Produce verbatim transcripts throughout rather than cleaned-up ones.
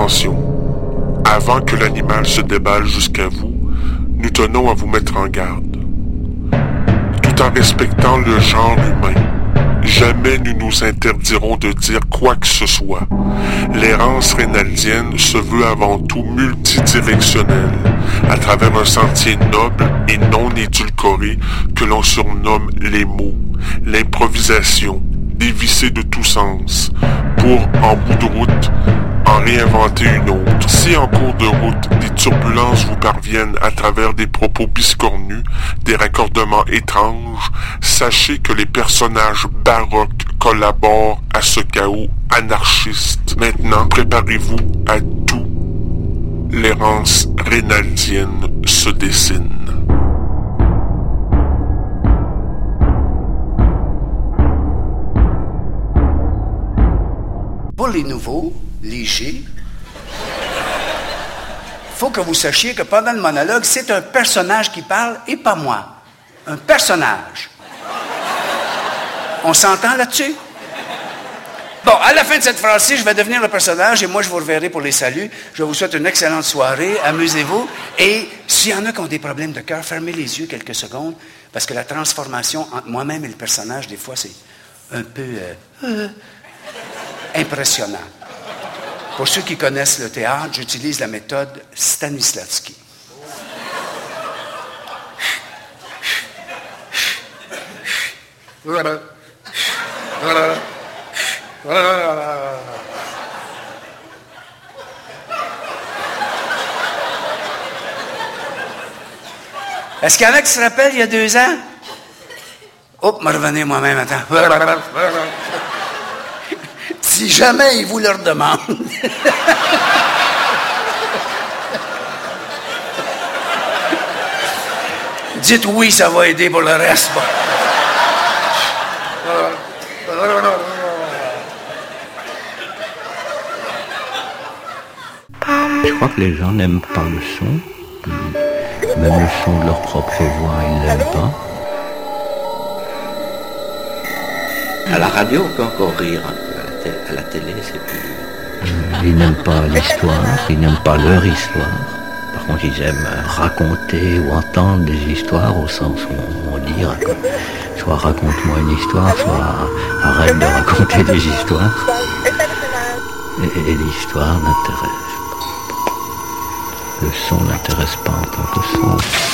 Attention, avant que l'animal se déballe jusqu'à vous, nous tenons à vous mettre en garde. Tout en respectant le genre humain, jamais nous nous interdirons de dire quoi que ce soit. L'errance rénaldienne se veut avant tout multidirectionnelle, à travers un sentier noble et non édulcoré que l'on surnomme les mots, l'improvisation, dévissée de tout sens, pour, en bout de route, en réinventer une autre. Si en cours de route, des turbulences vous parviennent à travers des propos biscornus, des raccordements étranges, sachez que les personnages baroques collaborent à ce chaos anarchiste. Maintenant, préparez-vous à tout. L'errance rénaldienne se dessine. Pour les nouveaux, légers, faut que vous sachiez que pendant le monologue, c'est un personnage qui parle et pas moi. Un personnage. On s'entend là-dessus? Bon, à la fin de cette phrase-ci, je vais devenir le personnage et moi, je vous reverrai pour les saluts. Je vous souhaite une excellente soirée. Amusez-vous. Et s'il y en a qui ont des problèmes de cœur, fermez les yeux quelques secondes parce que la transformation entre moi-même et le personnage, des fois, c'est un peu euh, euh, impressionnant. Pour ceux qui connaissent le théâtre, j'utilise la méthode Stanislavski. Est-ce qu'il y en a qui se rappellent il y a deux ans? Hop, me revenez moi-même, attends. Si jamais ils vous le redemandent. Dites oui, ça va aider pour le reste. Bon. Je crois que les gens n'aiment pas le son. Même le son de leur propre voix, ils ne l'aiment pas. À la radio, on peut encore rire un peu. À la, té- à la télé, c'est plus... Euh, ils n'aiment pas l'histoire, ils n'aiment pas leur histoire. Par contre, ils aiment raconter ou entendre des histoires au sens où on dit soit raconte-moi une histoire, soit arrête de raconter des histoires. Et, et l'histoire n'intéresse pas. Le son n'intéresse pas en tant que son.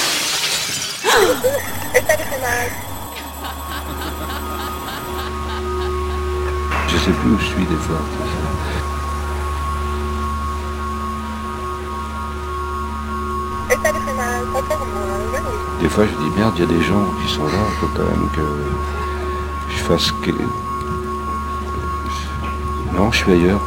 Je sais plus où je suis des fois. Des fois je dis merde, il y a des gens qui sont là, il faut quand même que je fasse que... Non, je suis ailleurs.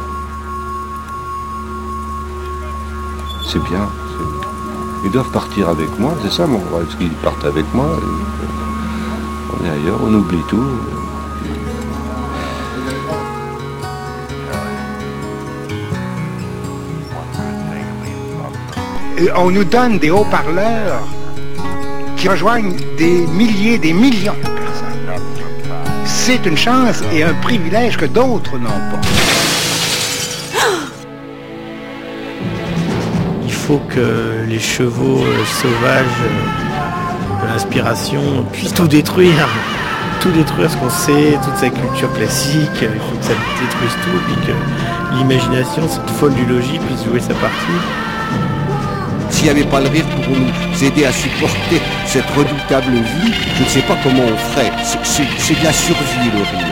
C'est bien. C'est... Ils doivent partir avec moi, c'est ça mon rêve, parce qu'ils partent avec moi. On est ailleurs, on oublie tout. On nous donne des haut-parleurs qui rejoignent des milliers, des millions de personnes. C'est une chance et un privilège que d'autres n'ont pas. Il faut que les chevaux euh, sauvages euh, de l'inspiration puissent tout détruire. Tout détruire ce qu'on sait, toute sa culture classique. Il faut que ça détruise tout, puis que l'imagination, cette folle du logis, puisse jouer sa partie. S'il n'y avait pas le rire pour nous aider à supporter cette redoutable vie, je ne sais pas comment on ferait. C'est, c'est, c'est de la survie, le rire.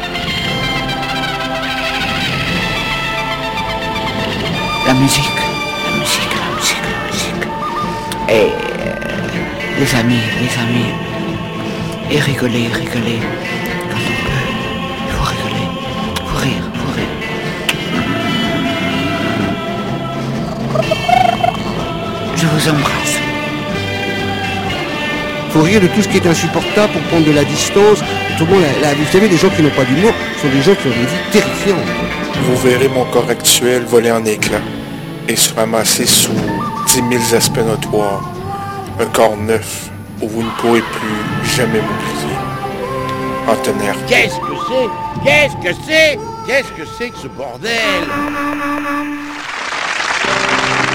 La musique, la musique, la musique, la musique. Et euh, les amis, les amis. Et rigoler, rigoler. Quand on peut, il faut rigoler. Il faut rire, il faut rire. Je vous embrasse. Il faut rire de tout ce qui est insupportable pour prendre de la distance. Tout le monde, là, là, vous savez, les gens qui n'ont pas d'humour sont des gens qui ont des vies terrifiantes. Vous verrez mon corps actuel voler en éclats et se ramasser sous dix mille aspects notoires. Un corps neuf où vous ne pourrez plus jamais m'oublier. Antonin. Qu'est-ce que c'est? Qu'est-ce que c'est? Qu'est-ce que c'est que ce bordel?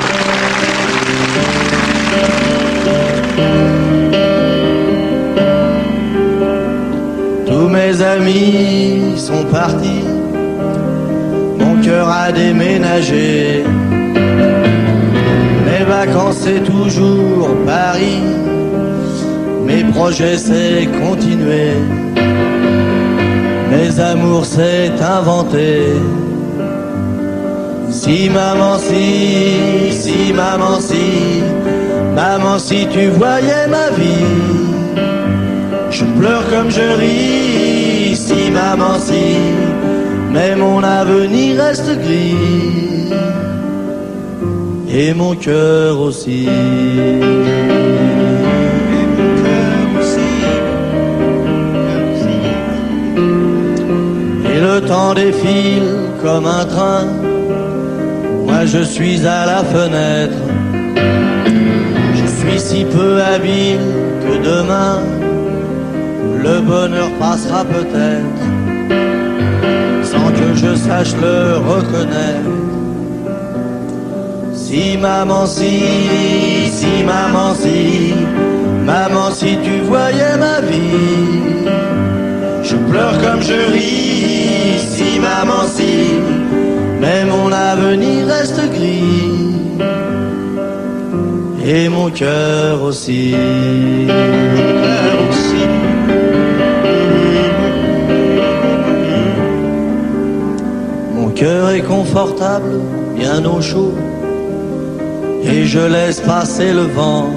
Tous mes amis sont partis, mon cœur a déménagé. Mes vacances c'est toujours Paris, mes projets c'est continuer, mes amours c'est inventer. Si maman si, si maman si, maman si tu voyais ma vie, je pleure comme je ris. Si maman si, mais mon avenir reste gris, et mon cœur aussi. Et le temps défile comme un train, moi je suis à la fenêtre. Je suis si peu habile que demain le bonheur passera peut-être, sans que je sache le reconnaître. Si maman si, si maman si, maman si tu voyais ma vie, je pleure comme je ris. Si maman si, mais mon avenir reste gris, et mon cœur aussi. Mon cœur aussi. Mon cœur est confortable, bien au chaud, et je laisse passer le vent.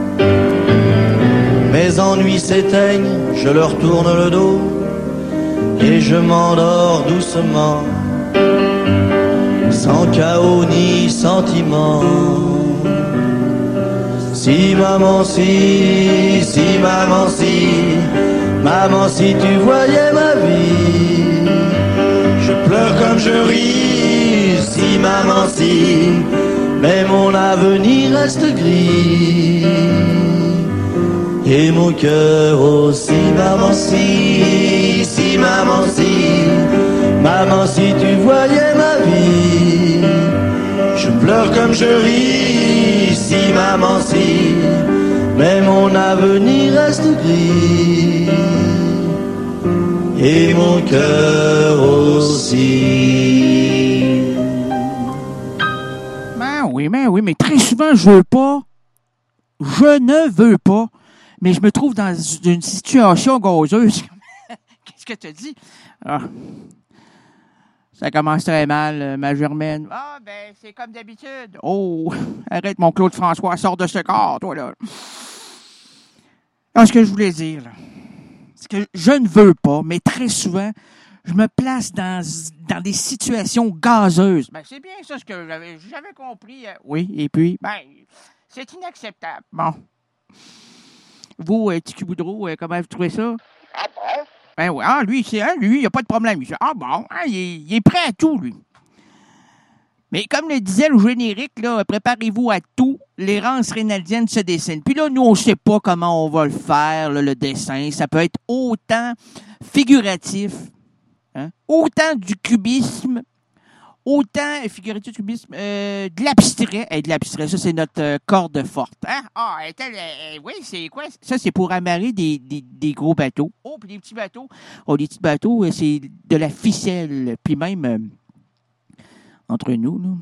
Mes ennuis s'éteignent, je leur tourne le dos, et je m'endors doucement, sans chaos ni sentiment. Si maman si, si maman si, maman si tu voyais ma vie, je pleure comme je ris. Si maman si, mais mon avenir reste gris, et mon cœur aussi. Maman si, si maman si, maman si tu voyais ma vie, je pleure comme je ris. Si maman si, mais mon avenir reste gris, et mon cœur aussi. Ben oui, ben oui, mais très souvent je veux pas. Je ne veux pas. Mais je me trouve dans une situation gazeuse. Qu'est-ce que tu dis? Ah. Ça commence très mal, ma Germaine. Ah, ben, c'est comme d'habitude. Oh, arrête, mon Claude François, sors de ce corps, toi, là. Alors, ce que je voulais dire, là, c'est que je ne veux pas, mais très souvent, je me place dans, dans des situations gazeuses. Ben, c'est bien ça, ce que j'avais, j'avais compris. Oui, et puis, ben, c'est inacceptable. Bon. Vous, euh, Tiki Boudreau, euh, comment vous trouvez ça? Ah bon? Ben oui, ah, lui, c'est, hein, lui, il n'y a pas de problème. Il fait, ah bon, hein, il, est, il est prêt à tout, lui. Mais comme le disait le générique, là, préparez-vous à tout, l'errance rénaldienne se dessine. Puis là, nous, on ne sait pas comment on va le faire, là, le dessin. Ça peut être autant figuratif, hein, autant du cubisme, autant figuratif, cubisme, euh, de l'abstrait. Hey, de l'abstrait, ça, c'est notre euh, corde forte. Hein? Ah, elle, euh, oui, c'est quoi? Ça, c'est pour amarrer des, des, des gros bateaux. Oh, puis des petits bateaux. Oh, des petits bateaux, euh, c'est de la ficelle. Puis même, euh, entre nous, là,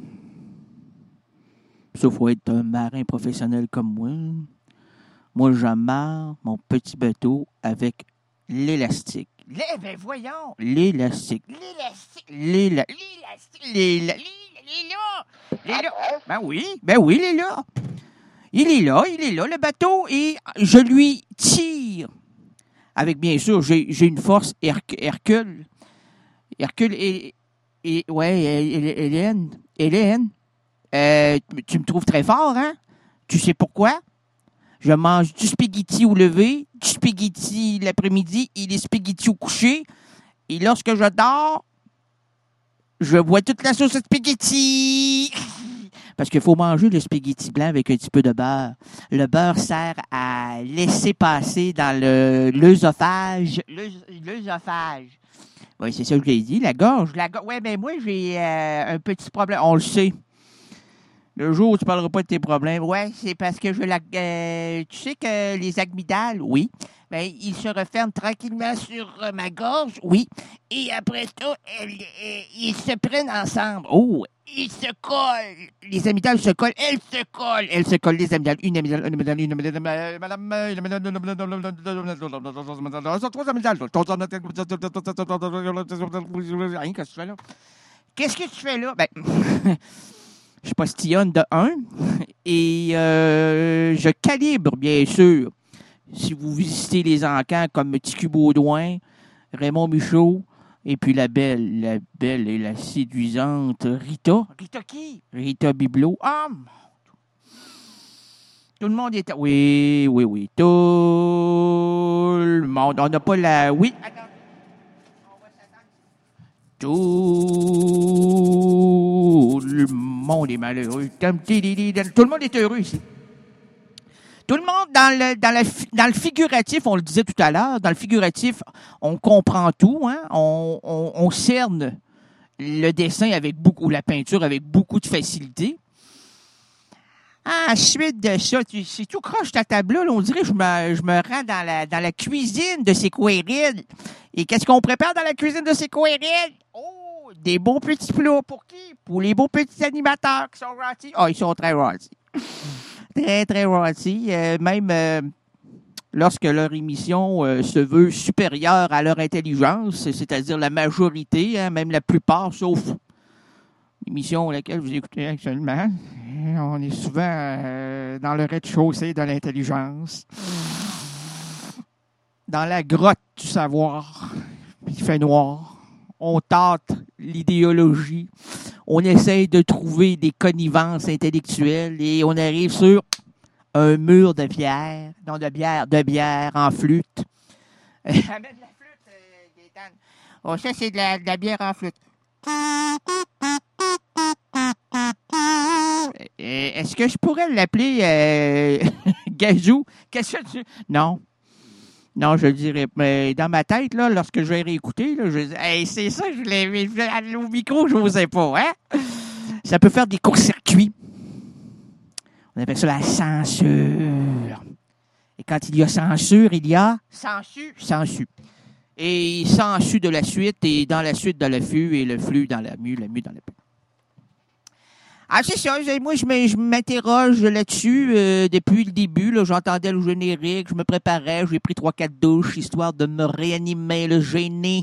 sauf faut être un marin professionnel comme moi, moi, j'amarre mon petit bateau avec l'élastique. Les, ben voyons! L'élastique. L'élastique. L'éla, l'élastique. L'éla, l'éla. L'éla. Ben oui, ben oui, il est là. Il est là, il est là, le bateau, et je lui tire. Avec, bien sûr, j'ai, j'ai une force Herc- Hercule. Hercule et, et ouais, Hélène. Hélène, euh, tu me trouves très fort, hein? Tu sais pourquoi? Je mange du spaghetti au lever, du spaghetti l'après-midi et des spaghettis au coucher. Et lorsque je dors, je bois toute la sauce à spaghetti. Parce qu'il faut manger le spaghetti blanc avec un petit peu de beurre. Le beurre sert à laisser passer dans le, l'œsophage. L'œsophage. Oui, c'est ça que j'ai dit. La gorge. La go- oui, ben moi, j'ai euh, un petit problème. On le sait. Le jour où tu parleras pas de tes problèmes. Ouais, c'est parce que je la. Euh, tu sais que les amygdales, oui. Ben, ils se referment tranquillement sur euh, ma gorge, oui. Et après ça, elles, elles, ils se prennent ensemble. Oh, ils se collent. Les amygdales se collent. Elles se collent. Elles se collent, les amygdales. Une amygdale, une amygdale, une amygdale, madame, une amygdale, trois amygdales. Qu'est-ce que tu fais là? Qu'est-ce que tu fais là? Ben, je postillonne de un et euh, je calibre, bien sûr. Si vous visitez les encans comme Ticu Baudouin, Raymond Michaud, et puis la belle, la belle et la séduisante Rita. Rita qui? Rita Biblo. Ah, mon Dieu. Tout le monde est... Oui, oui, oui. Tout le monde. On n'a pas la... Oui. Attends. Tout le monde est malheureux. Tout le monde est heureux ici. Tout le monde, dans le, dans, la, dans le figuratif, on le disait tout à l'heure, dans le figuratif, on comprend tout, hein? on, on, on cerne le dessin avec beaucoup, la peinture avec beaucoup de facilité. Ensuite de ça, tu, c'est tout croche ta table-là, là, on dirait que je me, je me rends dans la, dans la cuisine de ces Quayril. Et qu'est-ce qu'on prépare dans la cuisine de ces Quayril? Oh, des beaux petits plats. Pour qui? Pour les beaux petits animateurs qui sont gentils. Ah, oh, ils sont très gentils. Très, très gentils. Euh, même euh, lorsque leur émission euh, se veut supérieure à leur intelligence, c'est-à-dire la majorité, hein, même la plupart, sauf l'émission laquelle vous écoutez actuellement, on est souvent euh, dans le rez-de-chaussée de l'intelligence, dans la grotte du savoir. Il fait noir. On tâte l'idéologie. On essaye de trouver des connivences intellectuelles et on arrive sur un mur de bière, non de bière, de bière en flûte. Amène la flûte, euh, Gaétane. Oh, ça, c'est de la, de la bière en flûte. Est-ce que je pourrais l'appeler euh, Gazou? Qu'est-ce que tu... Non. Non, je le dirais. Mais dans ma tête, là, lorsque je vais réécouter, là, je dis, hey, c'est ça, je l'ai au micro, je n'osais pas, hein? Ça peut faire des courts-circuits. On appelle ça la censure. Et quand il y a censure, il y a sensu, sensu. Et sensu de la suite, et dans la suite, dans le flux, et le flux dans la mue, la mue dans la pu. Ah, c'est ça. Moi, je m'interroge là-dessus euh, depuis le début. Là, j'entendais le générique, je me préparais, j'ai pris trois quatre douches, histoire de me réanimer le génie.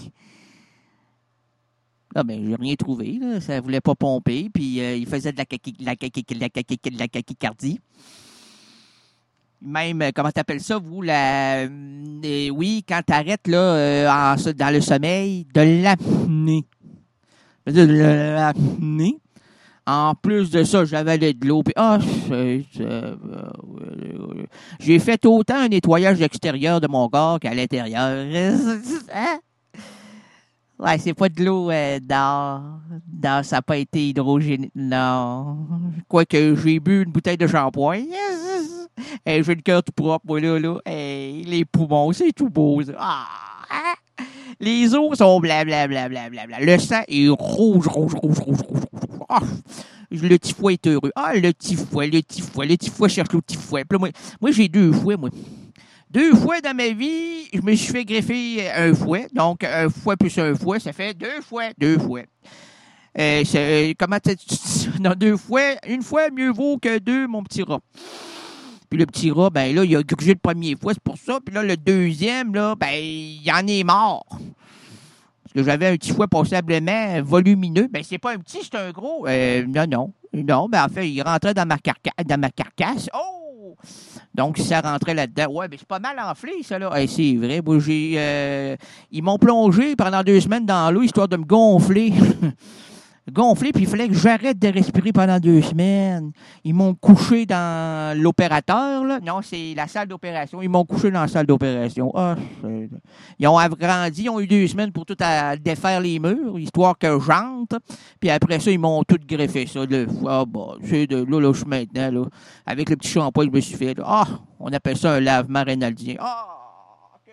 Ah, ben, j'ai rien trouvé. Là. Ça voulait pas pomper. Puis, euh, il faisait de la kaki, la kaki, la kaki, la kakicardie. Même, comment t'appelles ça, vous, la... Euh, oui, quand t'arrêtes, là, euh, en, dans le sommeil, de l'apnée. De l'apnée. En plus de ça, j'avalais de l'eau. Puis, ah, c'est, euh, euh, j'ai fait autant un nettoyage extérieur de mon corps qu'à l'intérieur. Hein? Ouais, c'est pas de l'eau euh, dans, dans, ça n'a pas été hydrogéné. Non. Quoique j'ai bu une bouteille de shampoing. Hey, j'ai le cœur tout propre, moi, là, là. Hey, les poumons, c'est tout beau, ça. Ah, hein? Les os sont blablabla. Bla, bla, bla. Le sang est rouge, rouge, rouge, rouge, rouge. Ah, le petit fouet est heureux. Ah, le petit fouet, le petit fouet, le petit fouet cherche le petit fouet. Puis là, moi, moi, j'ai deux fouets, moi. Deux fouets dans ma vie, je me suis fait greffer un fouet. Donc, un fouet plus un fouet, ça fait deux fouets. Deux fouets. Euh, c'est, comment tu non, deux fouets, une fois mieux vaut que deux, mon petit rat. Puis le petit rat, ben là, il a grugé le premier fouet, c'est pour ça. Puis là, le deuxième, là, ben, il en est mort. Parce que j'avais un petit fouet passablement volumineux. Ben, c'est pas un petit, c'est un gros. Euh, non, non. Non, ben, en fait, il rentrait dans ma, carca- dans ma carcasse. Oh! Donc, ça rentrait là-dedans. Ouais, ben, c'est pas mal enflé, ça, là. Hey, c'est vrai. Moi, j'ai, euh, ils m'ont plongé pendant deux semaines dans l'eau, histoire de me gonfler. gonflé, puis il fallait que j'arrête de respirer pendant deux semaines. Ils m'ont couché dans l'opérateur, là. Non, c'est la salle d'opération. Ils m'ont couché dans la salle d'opération. Ah, c'est... Ils ont agrandi, ils ont eu deux semaines pour tout à défaire les murs, histoire que j'entre. Puis après ça, ils m'ont tout greffé, ça. Là, ah, bah, c'est de là, là, je suis maintenant, là. Avec le petit shampoing que je me suis fait, là. Ah, on appelle ça un lavement rénaldien. Ah, que c'est beau.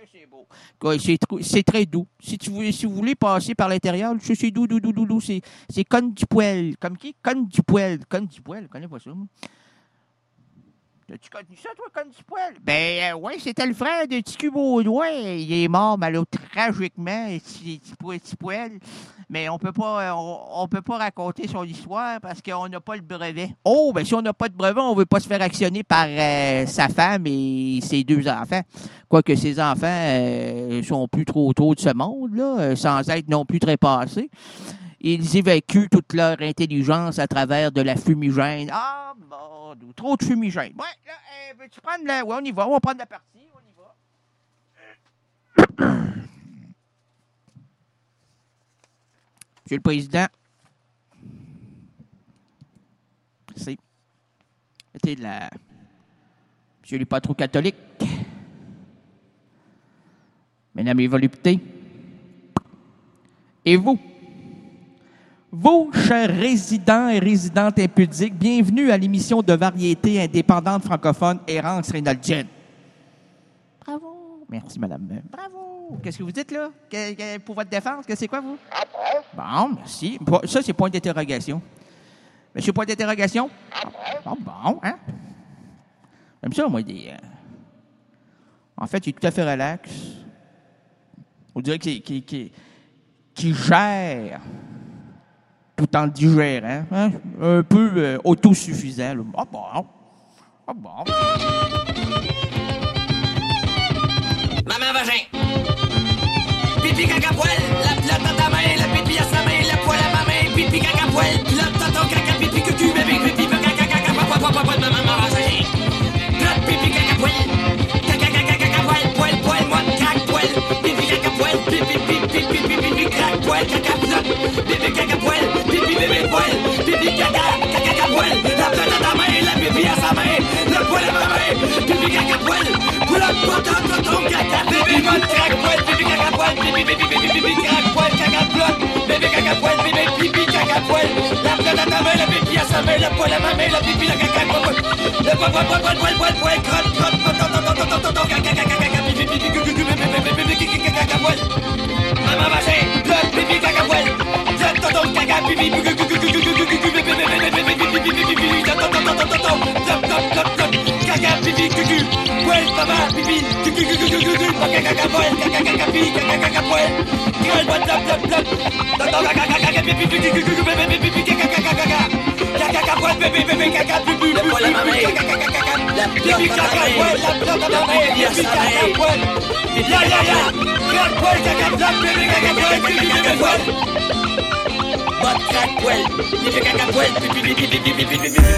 Oh, ouais, c'est, tr- c'est très doux. Si, tu veux, si vous voulez passer par l'intérieur, c'est, c'est doux, doux, doux, doux, doux. C'est, c'est Conne du Poil. Comme qui? Conne du Poil. Conne du Poil, je connais pas ça, moi. As-tu connu ça, toi, Conne du Poil? Ben, euh, ouais, c'était le frère de T Q Baudouin. Il est mort, malheureusement, tragiquement, T Poil. Mais on peut pas, on, on peut pas raconter son histoire parce qu'on n'a pas le brevet. Oh, ben si on n'a pas de brevet, on veut pas se faire actionner par euh, sa femme et ses deux enfants. Quoique ses enfants euh, sont plus trop autour de ce monde, là, euh, sans être non plus très passés. Ils évacuent toute leur intelligence à travers de la fumigène. Ah, bon, trop de fumigène. Ouais, là, euh, veux-tu prendre la... Ouais, on y va, on va prendre la partie, on y va. Monsieur le Président. Merci. C'était de la... Monsieur le patron catholique. Mesdames et voluptés. Et vous? Vous, chers résidents et résidentes impudiques, bienvenue à l'émission de variété indépendante francophone Errance Reynoldienne. Bravo. Merci, madame. Bravo. Qu'est-ce que vous dites, là? Que, que, pour votre défense, que c'est quoi, vous? Bon, merci. Ça, c'est point d'interrogation. Monsieur, point d'interrogation? Bon, bon, hein? J'aime ça, moi, des... Euh... En fait, il est tout à fait relax. On dirait qu'il, qu'il, qu'il, qu'il gère... tout en le digérant, hein? Un peu euh, autosuffisant. Là. Ah bon, ah bon. Maman vagin, pipi caca poil, la plotte à ta main, la pipi à sa main, la poil à ma main, pipi caca poil, plotte à ton caca, pipi cucu, bébé, pipi caca caca, papa, papa, papa, maman vagin, plotte, pipi caca poil, caca caca caca poil, poil, poil, moi, crac poil, pipi caca poil, pipi pipi pipi pipi crac poil, caca plotte, pipi caca poil. Pipi bébé poil, pipi caca, caca caca poil, la plotte à ta main, la pipi à sa main, le poil à ma main, pipi caca poil, plotte, poton, poton, caca, bébé poil, crac poil, pipi caca poil, pipi pipi pipi pipi crac poil, caca plotte, bébé caca poil, bébé pipi caca poil, la plotte à ta main, la pipi à sa main, le poil à ma main, la pipi la caca poil, le poil poil poil poil poil poil poil, crotte crotte, poton, poton, poton, poton, caca caca caca, pipi pipi pipi pipi bébé pipi caca poil, maman vagin, plotte, pipi caca poil. Tonton caca pipi pipi pipi pipi pipi pipi pipi pipi caca pipi cucu poil papa pipi cucu cucu cucu cucu caca caca poil caca caca pipi caca caca poil gueule poil plop plop plop tonton caca caca pipi pipi cucu cucu bébé pipi caca caca caca caca caca poil bébé bébé caca pipi le poil à ma main caca caca caca la pipi caca poil la plop à ma main pipi caca poil ya ya ya caca poil caca plop bébé caca poil pipi bébé poil Bot crack poil, pipi caca poil, pipi pipi pipi pipi pipi pipi.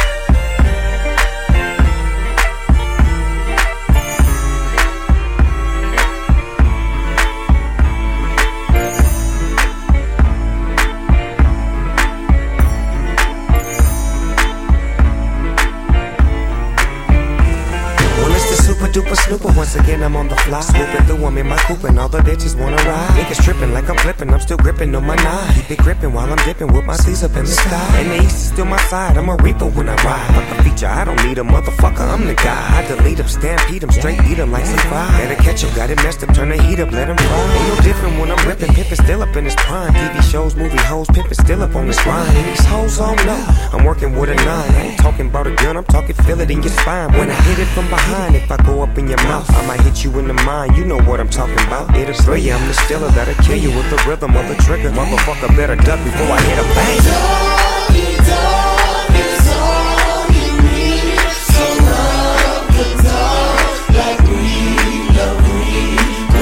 Duper snooper, once again I'm on the fly. Swooping through, I'm in my coupe and all the bitches wanna ride. Niggas tripping like I'm flipping, I'm still gripping on my nine. Keep it gripping while I'm dipping with my sleeves up in the sky. And the east is still my side, I'm a reaper when I ride. Fuck a feature, I don't need a motherfucker, I'm the guy. I delete them, stampede them, straight eat them like some fry. Better catch 'em, got it messed up, turn the heat up, let 'em fry. Ain't no different when I'm ripping, pimpin' still up in his prime. T V shows, movie hoes, pimpin' still up on his grind. And these hoes all know, I'm working with a nine. I ain't talking about a gun, I'm talking feel it in your spine. When I hit it from behind, if I go up in your mouth, I might hit you in the mind, you know what I'm talking about. It'll spray you, I'm the stiller that'll kill you with the rhythm of the trigger. Motherfucker better duck before I hit a bang. Doggy, dog is all you need. So love the dog like we love we.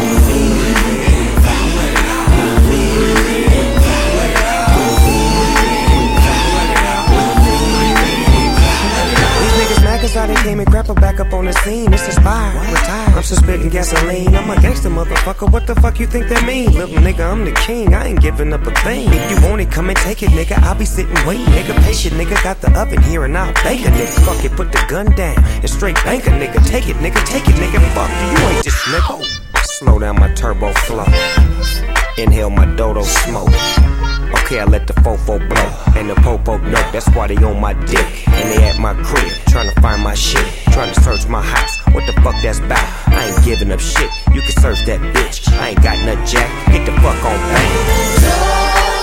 Cause I done came and grab her back up on the scene. It's inspired, retired. I'm suspending gasoline. I'm a gangster motherfucker. What the fuck you think that mean? Little nigga, I'm the king. I ain't giving up a thing. If you want it, come and take it, nigga. I'll be sitting waiting, nigga. Patient, nigga. Got the oven here and I'll bake a nigga. Fuck it, put the gun down and straight bank a nigga. Take it, nigga. Take it, nigga. Fuck you, you ain't this nigga. Slow down my turbo flow. Inhale my dodo smoke. Okay. care, let the fofo blow. And the popo know, that's why they on my dick. And they at my crib, trying to find my shit. Trying to search my house, what the fuck that's about? I ain't giving up shit, you can search that bitch. I ain't got no jack, get the fuck on bang.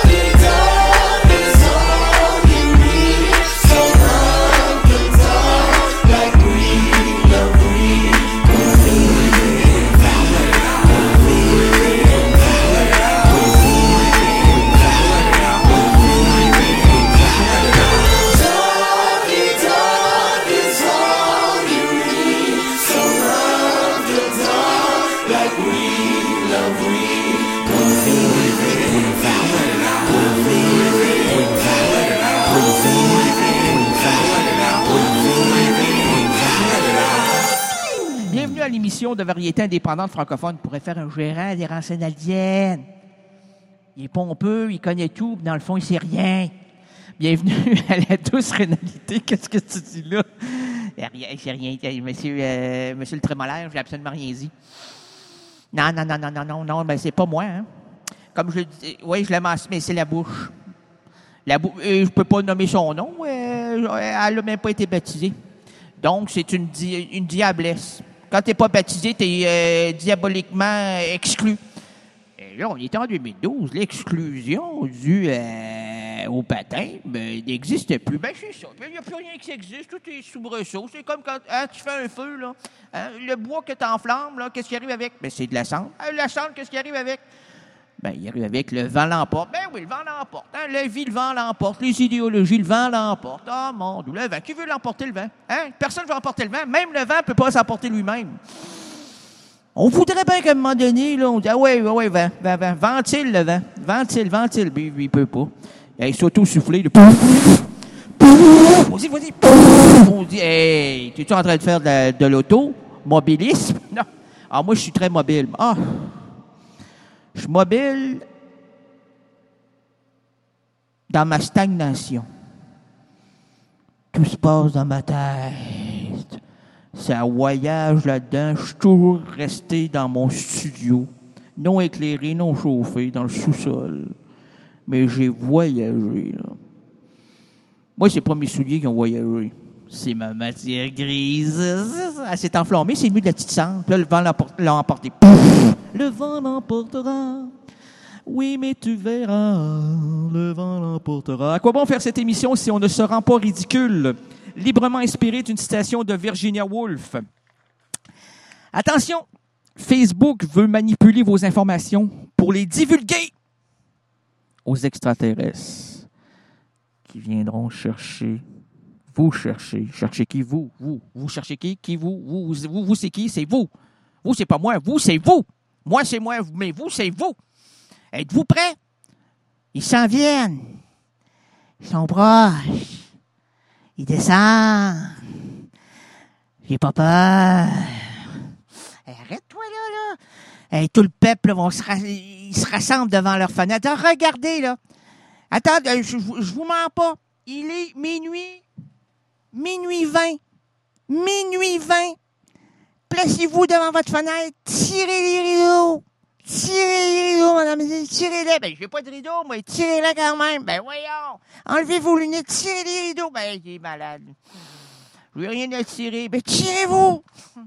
Bienvenue à l'émission de variété indépendante francophone. Il pourrait faire un gérant des renseignagiennes. Il est pompeux, il connaît tout, mais dans le fond, il sait rien. Bienvenue à la douce rénalité. Qu'est-ce que tu dis là? Rien, c'est rien. Monsieur, euh, monsieur le trémolaire, j'ai absolument rien dit. Non, non, non, non, non, non, non, ben c'est pas moi, hein. Comme je le dis, oui, je l'ai mentionné, mais c'est la bouche. La bouche, euh, je peux pas nommer son nom, euh, elle n'a même pas été baptisée. Donc, c'est une, di- une diablesse. Quand t'es pas baptisé, t'es euh, diaboliquement exclu. Et là, on était en deux mille douze, l'exclusion due euh, au patin, ben, n'existe plus. Ben, c'est ça. Il n'y a plus rien qui existe. Tout est soubresaut. C'est comme quand hein, tu fais un feu, là. Hein, le bois que t'enflammes, là, qu'est-ce qui arrive avec? Ben, c'est de la cendre. Hein, la cendre, qu'est-ce qui arrive avec? Ben, il arrive avec le vent l'emporte. Ben oui, le vent l'emporte. Hein? La vie, le vent l'emporte. Les idéologies, le vent l'emporte. Ah, mon Dieu, le vent. Qui veut l'emporter, le vent? Hein? Personne ne veut emporter le vent. Même le vent ne peut pas s'emporter lui-même. On voudrait bien qu'à un moment donné, là, on dit, ah ouais, ouais, ouais, vent, vent, vent. Ventile, le vent. Ventile, ventile. Ben, il ne peut pas. Il s'auto-soufflé. On dit, vas-y. On dit, hey, t'es-tu en train de faire de, de l'auto-mobilisme? Non. Ah, moi, je suis très mobile. Ah. Je suis mobile dans ma stagnation. Tout se passe dans ma tête. C'est un voyage là-dedans. Je suis toujours resté dans mon studio, non éclairé, non chauffé, dans le sous-sol. Mais j'ai voyagé, là. Moi, c'est pas mes souliers qui ont voyagé. C'est ma matière grise. Elle s'est enflammée, c'est mieux de la petite cendre. Puis là, le vent l'a emporté. Le vent l'emportera. Oui, mais tu verras. Le vent l'emportera. À quoi bon faire cette émission si on ne se rend pas ridicule? Librement inspiré d'une citation de Virginia Woolf. Attention, Facebook veut manipuler vos informations pour les divulguer aux extraterrestres qui viendront chercher. Vous cherchez. Cherchez qui? Vous. Vous. Vous cherchez qui? Qui? Vous. Vous. Vous, vous, vous c'est qui? C'est vous. Vous, c'est pas moi. Vous, c'est vous. Moi, c'est moi. Mais vous, c'est vous. Êtes-vous prêts? Ils s'en viennent. Ils sont proches. Ils descendent. J'ai pas peur. Hey, arrête-toi là, là. Hey, tout le peuple, vont se, ra- ils se rassemblent devant leur fenêtre. Regardez, là. Attends, je, je, je vous mens pas. Il est minuit. Minuit vingt. Minuit vingt. Placez-vous devant votre fenêtre. Tirez les rideaux. Tirez les rideaux, madame. Tirez-les. Ben, je n'ai pas de rideaux, moi. Tirez-les quand même. Ben, voyons. Enlevez vos lunettes. Tirez les rideaux. Ben, il est malade. Je n'ai rien à tirer. Ben, tirez-vous.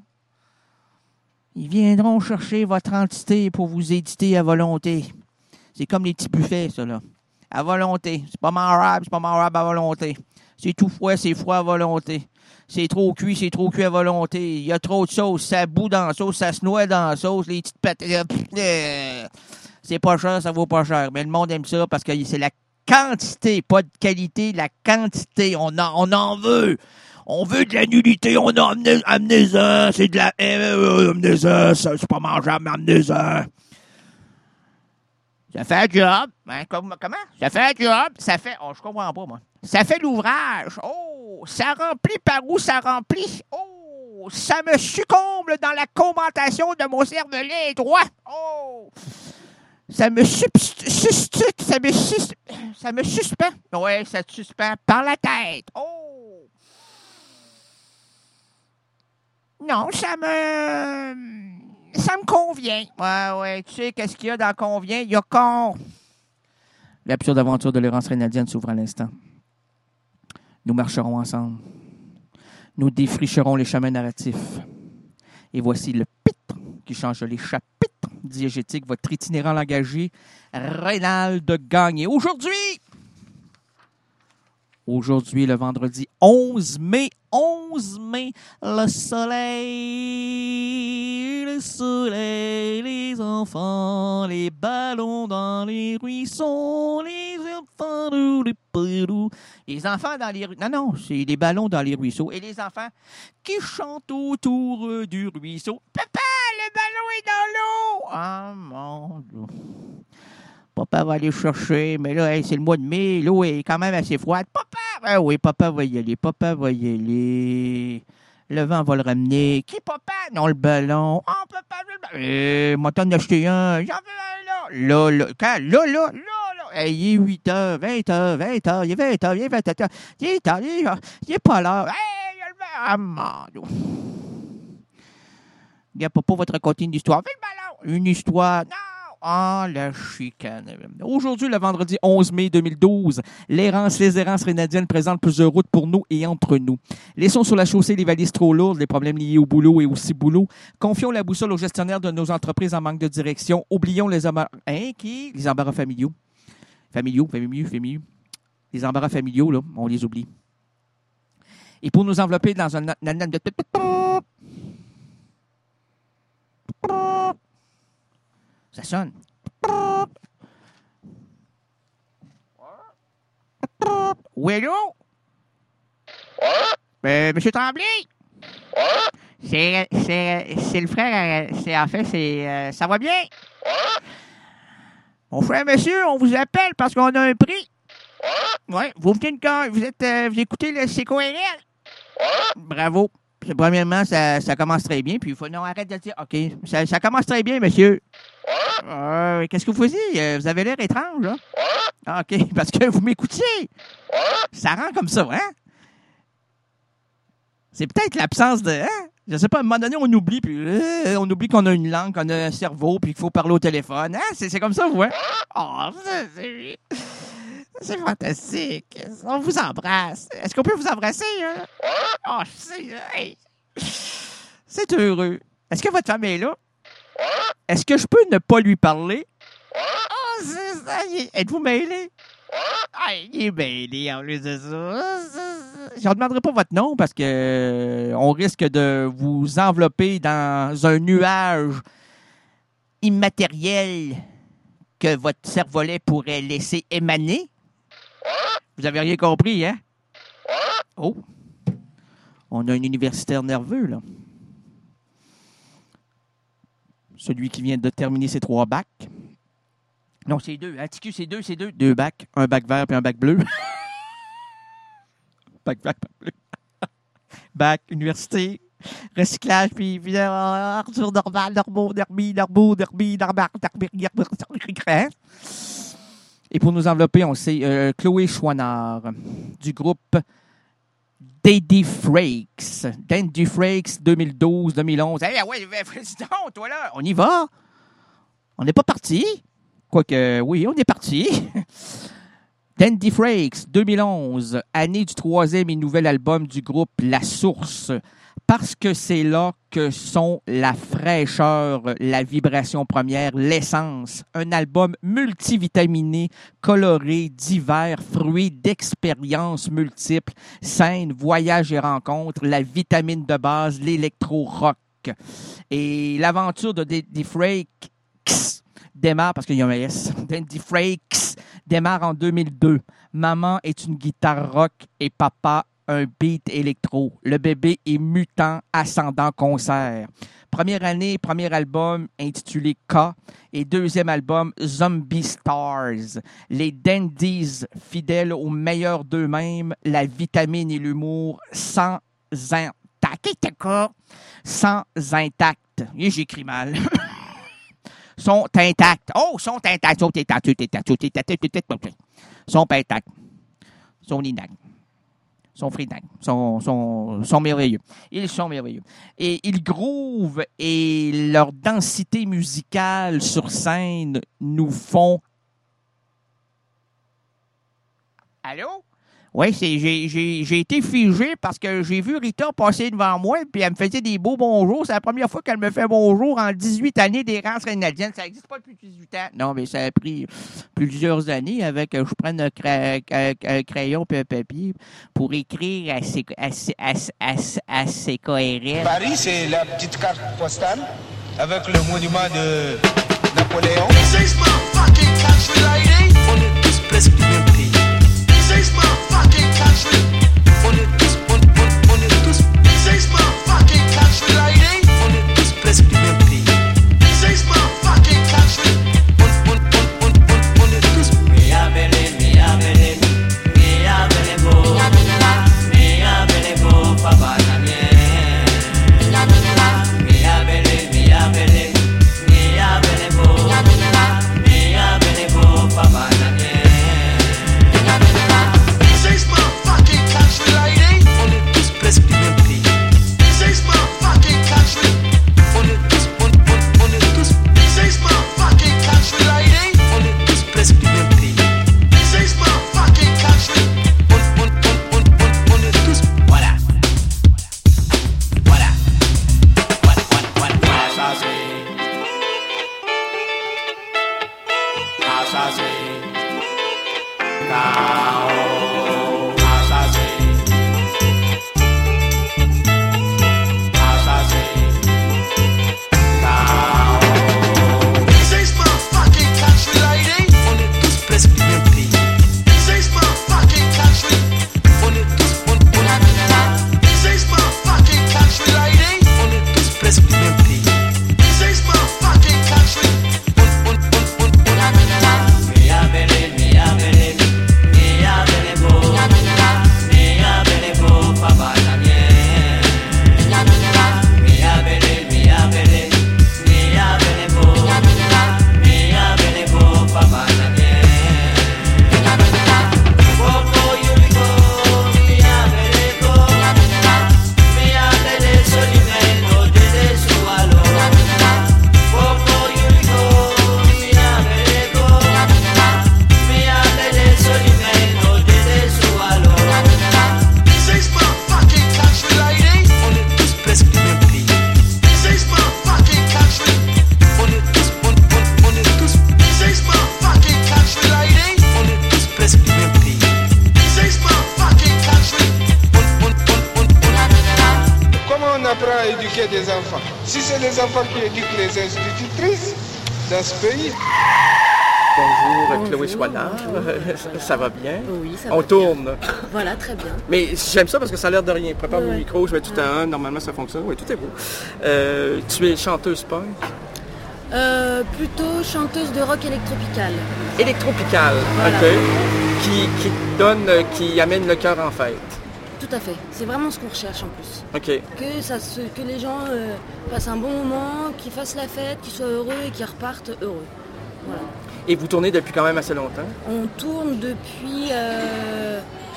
Ils viendront chercher votre entité pour vous éditer à volonté. C'est comme les petits buffets, ça, là. À volonté. C'est pas mangeable, c'est pas mangeable à volonté. C'est tout froid, c'est froid à volonté. C'est trop cuit, c'est trop cuit à volonté. Il y a trop de sauce, ça bout dans la sauce, ça se noie dans la sauce, les petites patates. C'est pas cher, ça vaut pas cher. Mais le monde aime ça parce que c'est la quantité, pas de qualité, la quantité. On en, on en veut. On veut de la nullité, on a amené, amenez-en, c'est de la... Euh, amenez-en, ça, c'est pas mangeable, mais amenez-en. Ça fait un job. Hein, comment? Ça fait un job. Ça fait... Oh, je comprends pas, moi. Ça fait l'ouvrage. Oh, ça remplit par où ça remplit. Oh, ça me succombe dans la commentation de mon cervelet droit. Oh, ça me suspend. Ça me sus, ça me suspend. Ouais, ça te suspend par la tête. Oh. Non, ça me... Ça me convient. Ouais, ouais. Tu sais, qu'est-ce qu'il y a dans convient? Il y a con. L'absurde aventure de l'errance rénadienne s'ouvre à l'instant. Nous marcherons ensemble. Nous défricherons les chemins narratifs. Et voici le pitre qui change les chapitres diégétiques, votre itinérant langagier, Reynald Gagné. Aujourd'hui, aujourd'hui, le vendredi onze mai, onze mai, le soleil, le soleil, les enfants, les ballons dans les ruisseaux, les enfants, les les enfants dans les ruisseaux. Non, non, c'est les ballons dans les ruisseaux. Et les enfants qui chantent autour du ruisseau. Papa, le ballon est dans l'eau! Ah, mon Dieu. Papa va aller chercher, mais là, hey, c'est le mois de mai, l'eau est quand même assez froide. Papa! Ben oui, papa va y aller, papa va y aller. Le vent va le ramener. Qui, papa? Non, le ballon. Oh, papa, le ballon. Eh, moi, t'en as acheté un. J'en veux un, là. Là, là. Quand? Là, là, là, là. Hey, il est huit heures, vingt heures, vingt heures, il est vingt heures, il est vingt heures. Il est tard, il est, il est pas là. Hey, il y a le ballon. Ah, mon Dieu. Regarde, papa va te raconter une histoire. Fais le ballon. Une histoire. Non. Ah, la chicane. Aujourd'hui, le vendredi onze mai deux mille douze, l'errance, les errances rénadiennes présentent plusieurs routes pour nous et entre nous. Laissons sur la chaussée les valises trop lourdes, les problèmes liés au boulot et aussi boulot. Confions la boussole aux gestionnaires de nos entreprises en manque de direction. Oublions les embarras... Hein, qui? Les embarras familiaux. Familiaux, familiaux, familiaux. Les embarras familiaux, là, on les oublie. Et pour nous envelopper dans un... Ça sonne. Oui, allô? Euh, Monsieur Tremblay? C'est, c'est, c'est le frère, c'est, en fait, c'est, euh, ça va bien? Mon frère, monsieur, on vous appelle parce qu'on a un prix. Oui, vous venez de quand? Vous êtes, euh, vous écoutez le C K R L? Bravo. Premièrement, ça, ça commence très bien, puis il faut... Non, arrête de dire... OK, ça, ça commence très bien, monsieur. Euh, qu'est-ce que vous faisiez? Vous avez l'air étrange, là. Ah, OK, parce que vous m'écoutiez. Ça rend comme ça, hein? C'est peut-être l'absence de... Hein? Je sais pas, à un moment donné, on oublie, puis euh, on oublie qu'on a une langue, qu'on a un cerveau, puis qu'il faut parler au téléphone. Hein? C'est, c'est comme ça, vous, hein? Oh, c'est... c'est... C'est fantastique. On vous embrasse. Est-ce qu'on peut vous embrasser? Hein? Oh, c'est... Hey. C'est heureux. Est-ce que votre femme est là? Est-ce que je peux ne pas lui parler? Oh, c'est ça. Êtes-vous mêlé? Ah, il est mêlé en plus de ça. Je ne demanderai pas votre nom parce que on risque de vous envelopper dans un nuage immatériel que votre cervelet pourrait laisser émaner. Vous avez rien compris, hein? Oh! On a un universitaire nerveux, là. Celui qui vient de terminer ses trois bacs. Non, c'est deux. Hein? T Q, c'est deux, c'est deux. Deux bacs. Un bac vert puis un bac bleu. Bac vert, bac bleu. Bac, université, recyclage, puis, puis euh, Arthur Normal, Norbeau, Derby, Norbeau, Derby, Normal, Derby, Derby, Et pour nous envelopper, on sait euh, Chloé Chouinard du groupe Dandy Frakes. Dandy Frakes deux mille douze deux mille onze. Hey, ouais, président, toi là, on y va. On n'est pas parti. Quoique, oui, on est parti. Dandy Frakes deux mille onze, année du troisième et nouvel album du groupe La Source. Parce que c'est là que sont la fraîcheur, la vibration première, l'essence. Un album multivitaminé, coloré, divers, fruit d'expériences multiples, scènes, voyages et rencontres, la vitamine de base, l'électro-rock. Et l'aventure de Dandy Frakes démarre, parce qu'il y a un S, Dandy Frakes démarre en deux mille deux. Maman est une guitare rock et papa un beat électro. Le bébé est mutant, ascendant concert. Première année, premier album intitulé K et deuxième album Zombie Stars. Les Dandies, fidèles au meilleur d'eux-mêmes, la vitamine et l'humour sans intact. Sans intact. Et j'écris mal. Sont intacts. Oh, sont intacts. Sont intacts. Sont intacts. Sont inacts. Sont fridacs, sont, sont, sont merveilleux. Ils sont merveilleux. Et ils groovent et leur densité musicale sur scène nous font Allô? Oui, c'est, j'ai, j'ai, j'ai été figé parce que j'ai vu Rita passer devant moi puis elle me faisait des beaux bonjours. C'est la première fois qu'elle me fait bonjour en dix-huit années d'errance canadienne. Ça n'existe pas depuis dix-huit ans. Non, mais ça a pris plusieurs années avec que je prenne un, cra- un crayon et un papier pour écrire assez, assez, assez, assez, assez cohérent. Paris, c'est la petite carte postale avec le monument de Napoléon. On est tous presque du même pays. On est tous, on, on, on est tous, on est tous presque du même pays. On, on, on, on, on, on est tous. Mia belle, mia belle, mia belle beau, mia belle beau, papa na mien. Mia belle, mia belle, mia belle beau, mia belle beau, papa na mien. On est tous presque du même pays. On est tous, on, on, on est tous. On est tous presque du même pays. On, on, on, on, on, on est tous. Voilà. Voilà. Voilà, voilà, voilà, voilà. Ça c'est. Ah, ça c'est. Cao. Ah, ça c'est. Ah, ça c'est. Cao. On est tous presque du même pays. On est tous, on, on, on est tous presque du même pays. On, on, on, on, on, Mia belle, mia belle, mia belle beau, mia belle beau, papa na mien. Mia belle, mia belle, mia belle beau, mia belle beau, papa na mien. Poco yuriko, mia belle beau, mia belle solimeno de sualo. Poco yuriko, mia belle beau, mia belle solimeno de sualo. on est tous presque du même pays. On est tous, on, on, on est tous. On est tous presque du même pays. On, on, on, on, on. Comment on apprend à éduquer des enfants? Si c'est les enfants qui éduquent les institutrices dans ce pays. Bonjour, Chloé Chouinard. Ça va bien? Oui, ça On va tourne. bien. Voilà, très bien. Mais j'aime ça parce que ça a l'air de rien. Prépare Ouais, mon ouais. micro, je mets tout à un. Normalement, ça fonctionne. Oui, tout est beau. Euh, tu es chanteuse punk? Euh, plutôt chanteuse de rock électropical. Électropical, Voilà. OK. Qui, qui donne, euh, qui amène le cœur en fête. Tout à fait. C'est vraiment ce qu'on recherche en plus. OK. Que, ça se, que les gens euh, passent un bon moment, qu'ils fassent la fête, qu'ils soient heureux et qu'ils repartent heureux. Voilà. Et vous tournez depuis quand même assez longtemps? On tourne depuis... euh,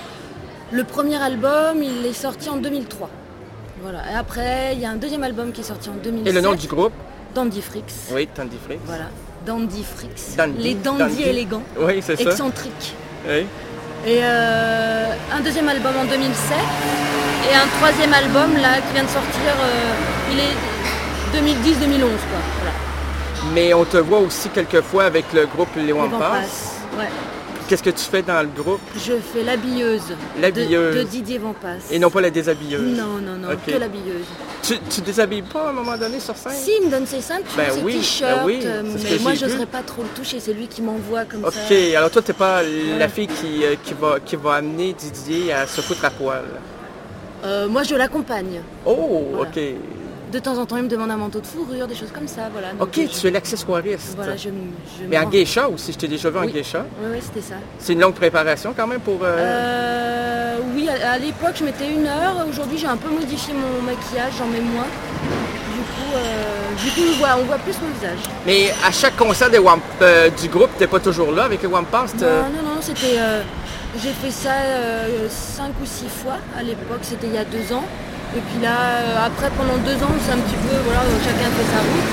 le premier album, il est sorti en deux mille trois. Voilà. Et après, il y a un deuxième album qui est sorti en deux mille sept. Et le nom du groupe? Dandy Fricks. Oui, Dandy Fricks. Voilà. Dandy Fricks. Dandy, Les dandys dandy. élégants. Oui, c'est ça. Excentriques. Oui. Et euh, un deuxième album en deux mille sept. Et un troisième album là qui vient de sortir, euh, il est deux mille dix deux mille onze quoi. Voilà. Mais on te voit aussi quelquefois avec le groupe Les Les Wampas. Vampas. Ouais. Qu'est-ce que tu fais dans le groupe? Je fais l'habilleuse. L'habilleuse. De, de Didier Vampas. Et non pas la déshabilleuse. Non, non, non, Ok. que l'habilleuse. Tu, tu déshabilles pas à un moment donné sur scène? Si, il me donne ses ceintures, Ben ses oui, t-shirts, ben oui, euh, c'est ce mais que moi j'ai je vu. n'oserais pas trop le toucher, c'est lui qui m'envoie comme OK, ça. alors toi, t'es pas la Voilà. fille qui, euh, qui, va, qui va amener Didier à se foutre à poil. Euh, moi je l'accompagne. Oh, Voilà. OK. De temps en temps, il me demande un manteau de fourrure, des choses comme ça. Voilà. Donc, OK, tu es l'accessoiriste. Voilà, je, m- je Mais me en rends- geisha aussi, je t'ai déjà vu en Oui. geisha. Oui, oui, c'était ça. C'est une longue préparation quand même pour... euh, Euh, oui, à, à l'époque, je mettais une heure. Aujourd'hui, j'ai un peu modifié mon maquillage, j'en mets moins. Du coup, euh, du coup on, voit, on voit plus mon visage. Mais à chaque concert des Wamp, euh, du groupe, t'es pas toujours là avec les Wampas? Non, non, non, c'était... euh, j'ai fait ça euh, cinq ou six fois. À l'époque, c'était il y a deux ans. Et puis là, euh, après, pendant deux ans, c'est un petit peu, voilà, chacun fait sa route.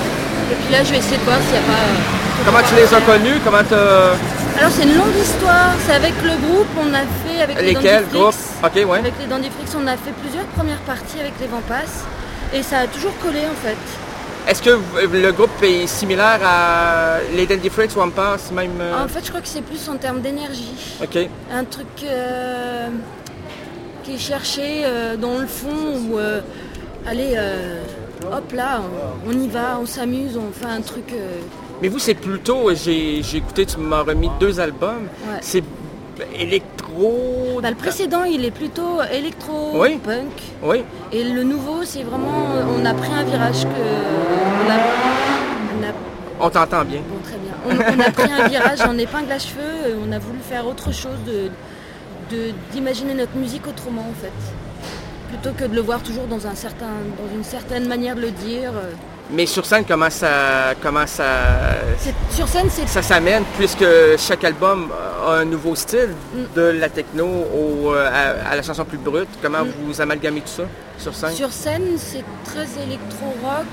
Et puis là, je vais essayer de voir s'il n'y a pas... Euh, Comment tu les as connus? Comment t'as... Alors, c'est une longue histoire. C'est avec le groupe, on a fait avec les Lesquels groupes? Ok, ouais. Avec les Dentifrics, on a fait plusieurs premières parties avec les Vampas. Et ça a toujours collé, en fait. Est-ce que le groupe est similaire à les Dentifrics, Wampas, même... Euh... En fait, je crois que c'est plus en termes d'énergie. Ok. Un truc euh, qui est cherché euh, dans le fond, où, euh, allez, euh, hop là, on, on y va, on s'amuse, on fait un truc... Euh... Mais vous, c'est plutôt, j'ai, j'ai écouté, tu m'as remis deux albums, ouais. C'est électro... Bah, le précédent, il est plutôt électro-punk. Oui. Oui. Et le nouveau, c'est vraiment, on a pris un virage que... On, a, on, a... on t'entend bien. Bon, très bien. On, on a pris un virage en épingle à cheveux, on a voulu faire autre chose, de, de, d'imaginer notre musique autrement, en fait. Plutôt que de le voir toujours dans, un certain, dans une certaine manière de le dire. Mais sur scène, comment ça, comment ça, c'est, sur scène, c'est... ça s'amène, puisque chaque album a un nouveau style, mm. de la techno au, à, à la chanson plus brute. Comment mm. vous amalgamez tout ça sur scène? Sur scène, c'est très électro-rock.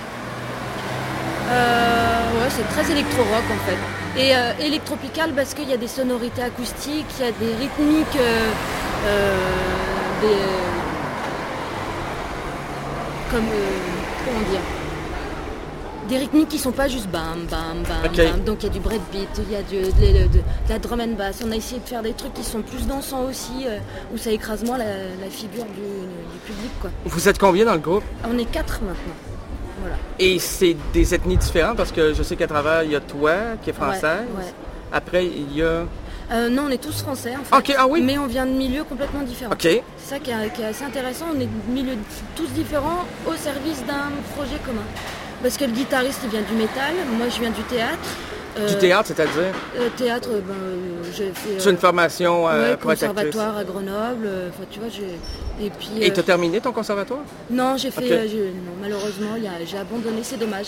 Euh, ouais, c'est très électro-rock en fait. Et euh, électropical parce qu'il y a des sonorités acoustiques, il y a des rythmiques, euh, euh, des... comme... Euh, comment dire? Des rythmiques qui sont pas juste bam bam bam, okay. bam. Donc il y a du breakbeat, il y a du, de, de, de, de la drum and bass. On a essayé de faire des trucs qui sont plus dansants aussi, euh, où ça écrase moins la, la figure du, du public, quoi. Vous êtes combien dans le groupe? On est quatre maintenant. Voilà. Et c'est des ethnies différentes parce que je sais qu'à travers il y a toi qui est française. Ouais, ouais. Après il y a... Euh, non, on est tous français en fait. Okay, ah oui. Mais on vient de milieux complètement différents. Okay. C'est ça qui est, qui est assez intéressant. On est de milieux tous différents au service d'un projet commun. Parce que le guitariste il vient du métal, moi je viens du théâtre. Euh, du théâtre, c'est-à-dire euh, Théâtre, ben, euh, j'ai fait... C'est euh, une formation euh, ouais, conservatoire à Grenoble, enfin euh, tu vois, j'ai... Et puis... Et tu as terminé ton conservatoire? Non, j'ai fait... Okay. Euh, je... Non, malheureusement, y a... j'ai abandonné, c'est dommage.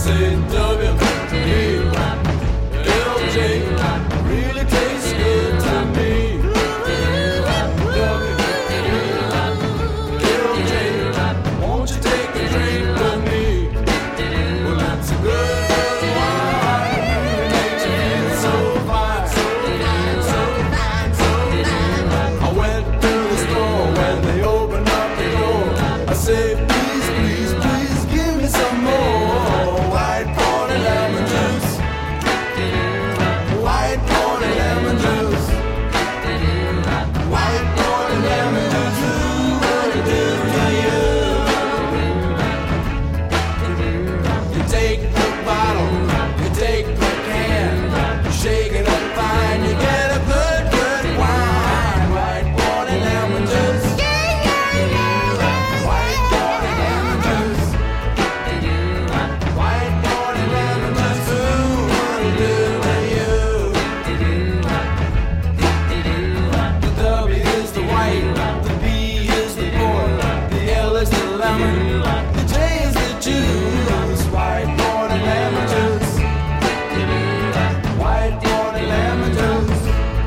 say W E L J really tastes good to me. W E L J, won't you take a drink with me? Well, that's a good, good wine. It makes you feel so fine, so fine, so fine, so fine. I went to the store when they opened up the door. I said, please, please, please give me some more white corn and lemon juice. White corn and lemon juice. White corn and lemon juice. Ooh, what it do to you? You take the bottle, you take the can, you shake it up fine, you get a good, good wine. White corn and lemon juice. White corn and lemon juice. White corn and lemon juice. Ooh, what it do to you? The W is the white, the B is the port, the L is the lemon, the J is the juice. White corn and lemon juice. White corn and lemon juice.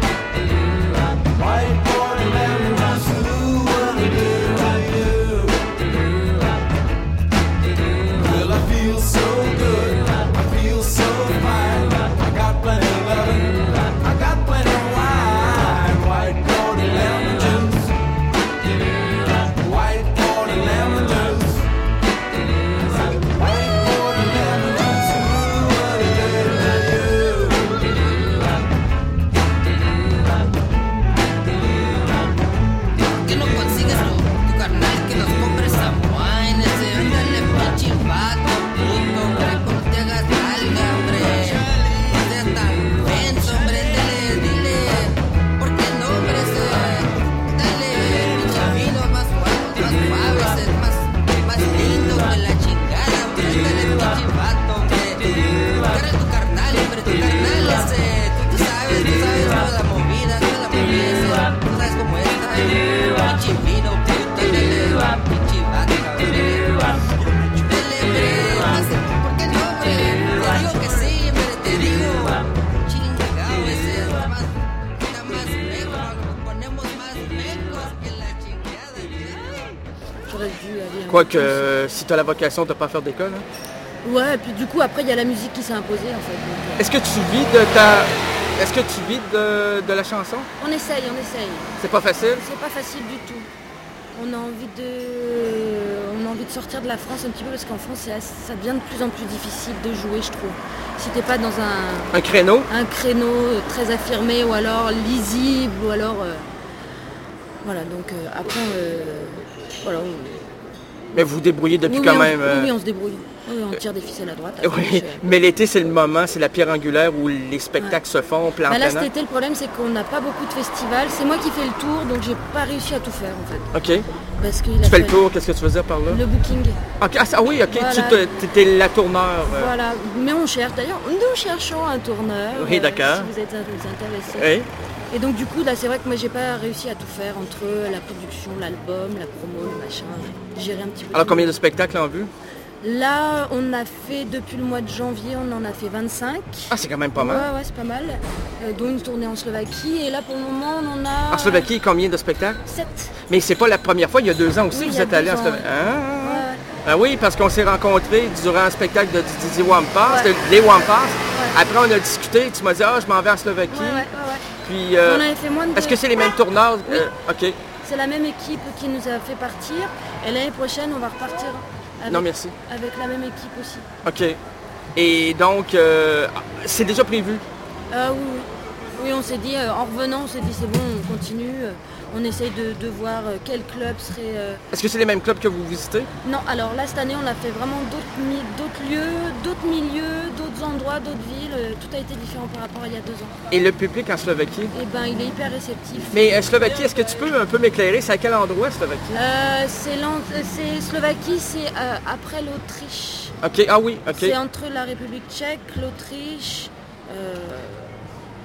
White corn and lemon juice. Ooh, what it do to you? Well, I feel so good, I feel so fine. I got plenty of loving, I got plenty of wine. White corn and lemon juice. White corn and lemon juice. White corn and lemon juice. Ooh, what it do to you? Que no consigues tu, tu carnal que nos compres some wine. Ese ándale pinche vato, puto, hombre, ¿cómo te hagas alga, hombre? No seas tan menso, hombre, dile, dile. ¿Por qué no, hombre? Ese, dale, pinche vino más suave, más suave, ese, más, más lindo que la chingada, hombre. Ándale, pinche vato, hombre. Cara tu carnal, hombre, tu carnal ese. Tú, tú sabes, tú sabes toda la movida, toda la movida ese. Tú sabes cómo es, pinche vino, puto, dale, pinche vato, hombre. Dale, hombre, más, ¿por qué no, hombre? Te digo que sí, hombre, te digo. Chingado ese, está más, está más meco, nos ponemos más mecos que la chingada, hombre. J'aurais dû aller un Quoique, peu plus. euh, si t'as la vocation de pas faire d'école, hein. Ouais, et puis du coup, après, il y a la musique qui s'est imposée, en fait. donc, euh, Est-ce que tu vis de ta... Est-ce que tu vis de, de la chanson? On essaye, on essaye. C'est pas facile? C'est pas facile du tout. On a envie de, on a envie de sortir de la France un petit peu parce qu'en France, c'est assez- ça devient de plus en plus difficile de jouer, je trouve. Si t'es pas dans un, Un créneau? un créneau très affirmé ou alors lisible ou alors, euh, voilà. Donc euh, après, euh, voilà. on- Mais vous vous débrouillez depuis oui, quand oui, même... On, euh, oui, on se débrouille. Oui, on tire des ficelles à droite. à gauche, Oui, euh. mais l'été, c'est le moment, c'est la pierre angulaire où les spectacles se font plein Bah là, plein cet air. été, le problème, c'est qu'on n'a pas beaucoup de festivals. C'est moi qui fais le tour, donc j'ai pas réussi à tout faire en fait. OK. Parce qu'il Tu a fais le fallu- tour, qu'est-ce que tu veux dire par là? Le booking. OK, ah, ah oui, OK, Voilà. tu te- t'étais la tourneur. euh. Voilà, mais on cherche. D'ailleurs, nous cherchons un tourneur. Oui, d'accord. Si vous êtes intéressés. Oui. Et donc du coup, là, c'est vrai que moi, j'ai pas réussi à tout faire entre la production, l'album, la promo, le machin, gérer un petit peu. Alors tout. combien de spectacles en vue? Là, on a fait depuis le mois de janvier, on en a fait vingt-cinq. Ah, c'est quand même pas mal. Ouais, ouais, c'est pas mal. Euh, dont une tournée en Slovaquie. Et là, pour le moment, on en a En Slovaquie, combien de spectacles? sept. Mais c'est pas la première fois, il y a deux ans aussi, Oui, il vous y a êtes allé deux en ans, Slovaquie. ouais. Ah, ah oui, parce qu'on s'est rencontrés durant un spectacle de Didi Wampas, Ouais. les Wampas. Après, on a discuté, tu m'as dit, ah, je m'en vais en Slovaquie. Ouais, ouais, ouais. Puis, euh, On avait fait moins de est-ce deux. que c'est les mêmes tourneurs? Oui. Euh, OK. C'est la même équipe qui nous a fait partir. Et l'année prochaine, on va repartir avec, Non, merci. avec la même équipe aussi. OK. Et donc, euh, c'est déjà prévu? Ah oui, oui. Oui, on s'est dit, euh, en revenant, on s'est dit, c'est bon, on continue. euh, on essaye de, de voir euh, quel club serait... euh, Est-ce que c'est les mêmes clubs que vous visitez? Non, alors là, cette année, on a fait vraiment d'autres mi- d'autres lieux, d'autres milieux, d'autres endroits, d'autres villes. euh, tout a été différent par rapport à il y a deux ans. Et le public en Slovaquie? Et ben, il est hyper réceptif. Mais euh, Slovaquie, est-ce que tu peux un peu m'éclairer? C'est à quel endroit, Slovaquie? Euh, c'est l'en- c'est Slovaquie, c'est euh, après l'Autriche. OK, ah oui, OK. C'est entre la République tchèque, l'Autriche, euh,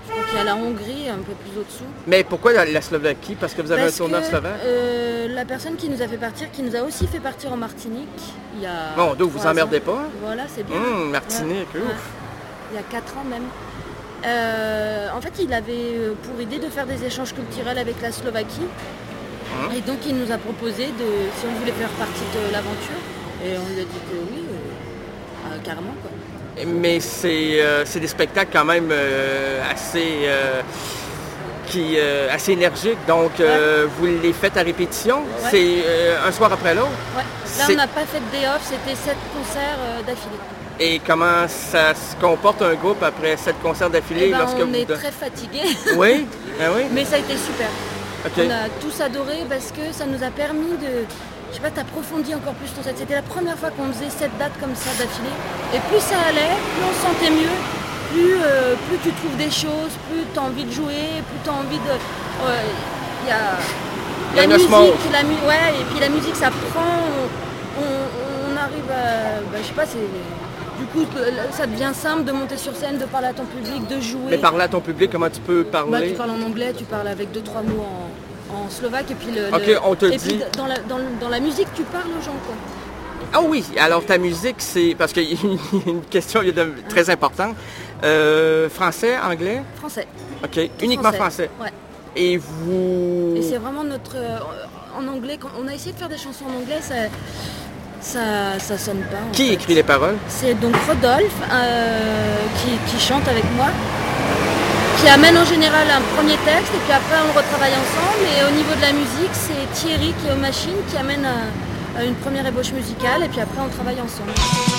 Donc il y a la Hongrie un peu plus au-dessous. Mais pourquoi la, la Slovaquie? Parce que vous avez Parce un tourneur que, slovaque? euh, La personne qui nous a fait partir, qui nous a aussi fait partir en Martinique, il y a... Bon, donc vous emmerdez pas? Voilà, c'est bien. Mmh, Martinique, ouais, ouf. ouais. Il y a quatre ans même. Euh, en fait, il avait pour idée de faire des échanges culturels avec la Slovaquie. Mmh. Et donc, il nous a proposé de, si on voulait faire partie de l'aventure. Et on lui a dit que oui, euh, euh, carrément, quoi. Mais c'est euh, c'est des spectacles quand même euh, assez, euh, qui, euh, assez énergiques. Donc, euh, ouais. vous les faites à répétition? Ouais. C'est euh, un soir après l'autre? Ouais. Là, on n'a pas fait de day off, c'était sept concerts euh, d'affilée. Et comment ça se comporte un groupe après sept concerts d'affilée? Eh ben, lorsque on vous... est très fatigués. Oui? Ah oui? Mais ça a été super. Okay. On a tous adoré parce que ça nous a permis de... Je sais pas, t'approfondis encore plus ton set. C'était la première fois qu'on faisait sept dates comme ça d'affilée. Et plus ça allait, plus on se sentait mieux, plus, euh, plus tu trouves des choses, plus tu as envie de jouer, plus tu as envie de... Il euh, y a... La musique, la mu... ouais, et puis la musique, ça prend... On, on, on arrive à... Bah, je sais pas, c'est... Du coup, ça devient simple de monter sur scène, de parler à ton public, de jouer. Mais parler à ton public, comment tu peux parler? Bah, tu parles en anglais, tu parles avec deux, trois mots en, en slovaque, et puis, le, Ok, le... on te et dit... puis dans, la, dans, dans la musique, tu parles aux gens, quoi. Ah oui, alors ta musique, c'est... Parce qu'il y a une question très importante. Euh, français, anglais? Français. Ok, tout uniquement français. français. Ouais. Et vous... Et c'est vraiment notre... Euh, en anglais, quand on a essayé de faire des chansons en anglais, ça... Ça, ça sonne pas. Qui fait. écrit les paroles? C'est donc Rodolphe euh, qui, qui chante avec moi, qui amène en général un premier texte et puis après on le retravaille ensemble. Et au niveau de la musique, c'est Thierry qui est aux machines qui amène un, une première ébauche musicale et puis après on travaille ensemble.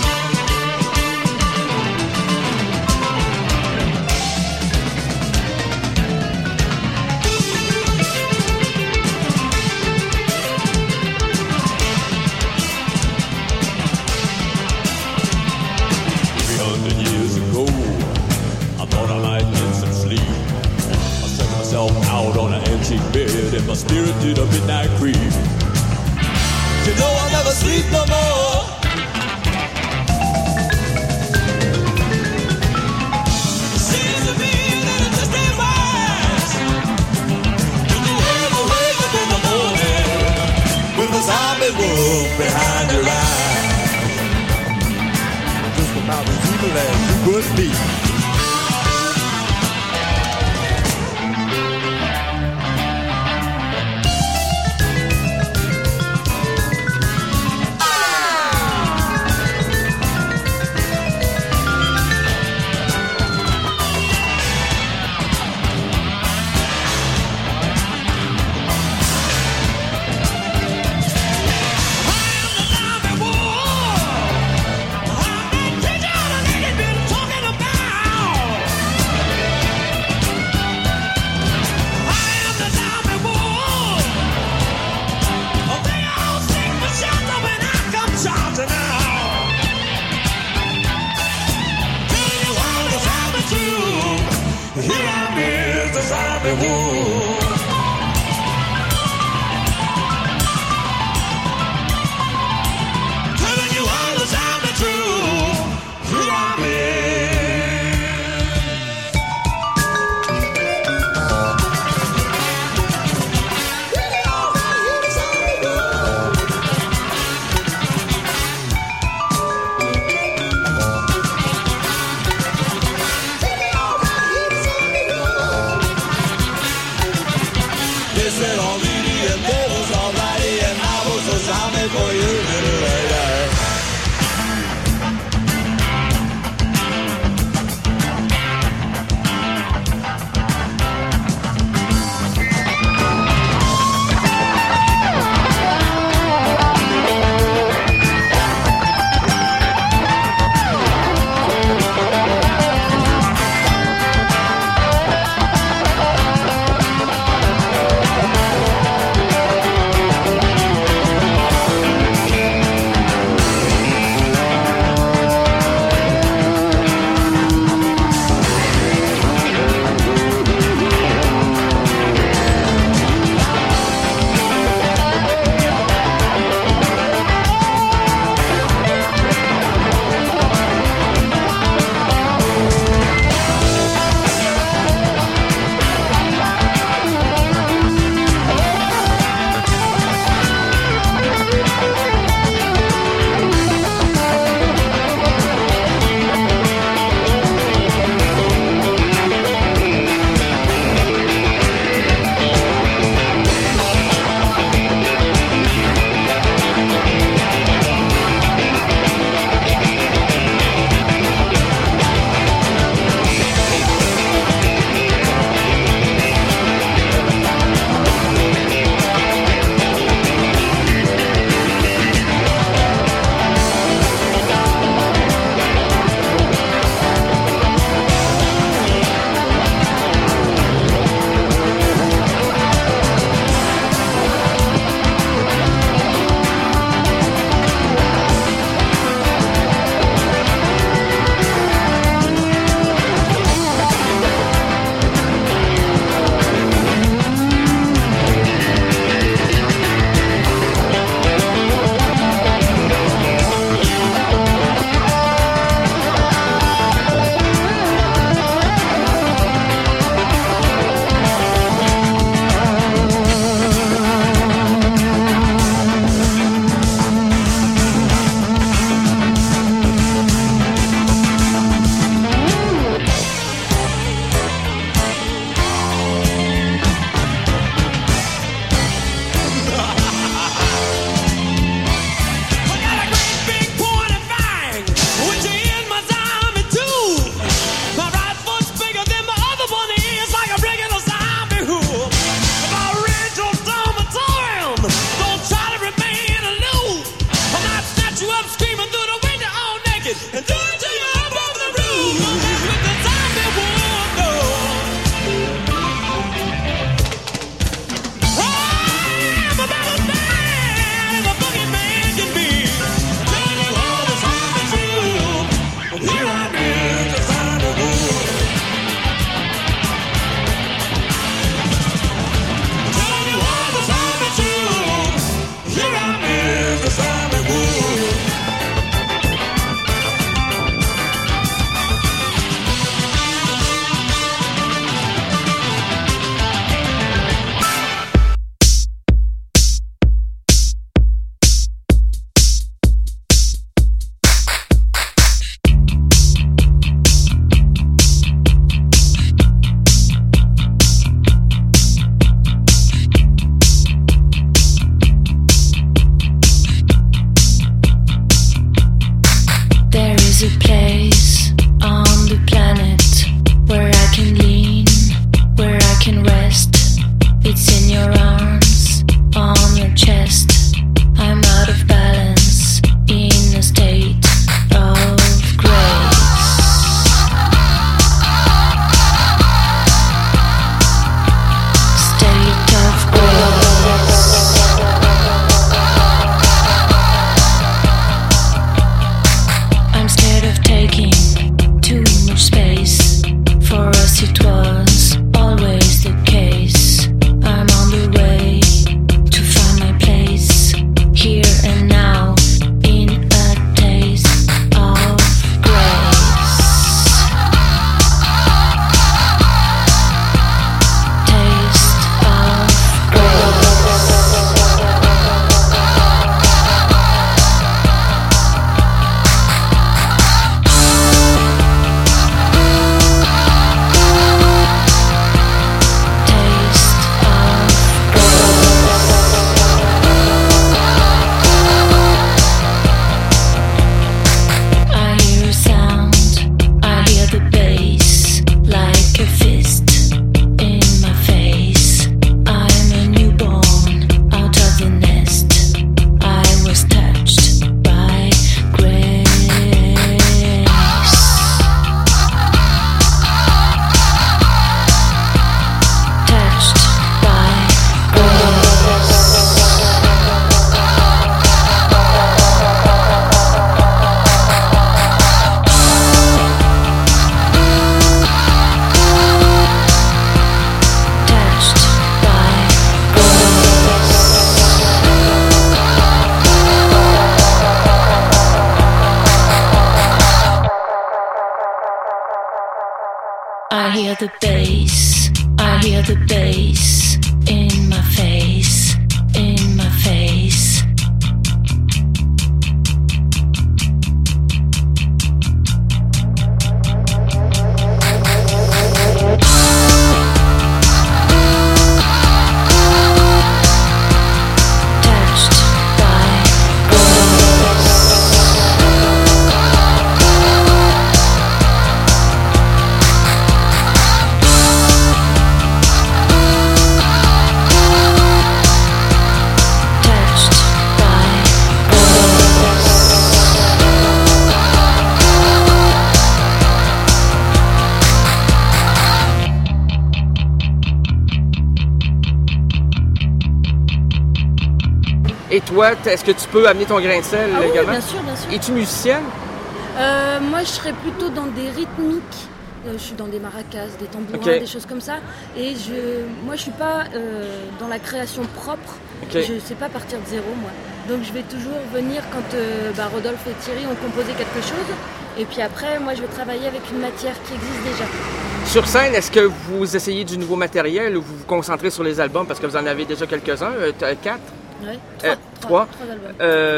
Out on an antique bed and my spirit did a midnight creep. You know I'll never sleep no more. Seems to me that it just ain't wise when you ever wake up in the morning with a zombie wolf behind your eyes. Just about as evil as you could be. Talking about I hear the bass, I hear the bass in my face, in my face. Et toi, est-ce que tu peux amener ton grain de sel Ah oui, également? bien sûr, bien sûr. Es-tu musicienne? Euh, moi, je serais plutôt dans des rythmiques. Euh, je suis dans des maracas, des tambourins, Okay. des choses comme ça. Et je, moi, je suis pas euh, dans la création propre. Okay. Je sais pas partir de zéro, moi. Donc, je vais toujours venir quand euh, bah, Rodolphe et Thierry ont composé quelque chose. Et puis après, moi, je vais travailler avec une matière qui existe déjà. Sur scène, est-ce que vous essayez du nouveau matériel ou vous vous concentrez sur les albums parce que vous en avez déjà quelques-uns, euh, t- quatre? Ouais, Euh, trois, trois. trois albums.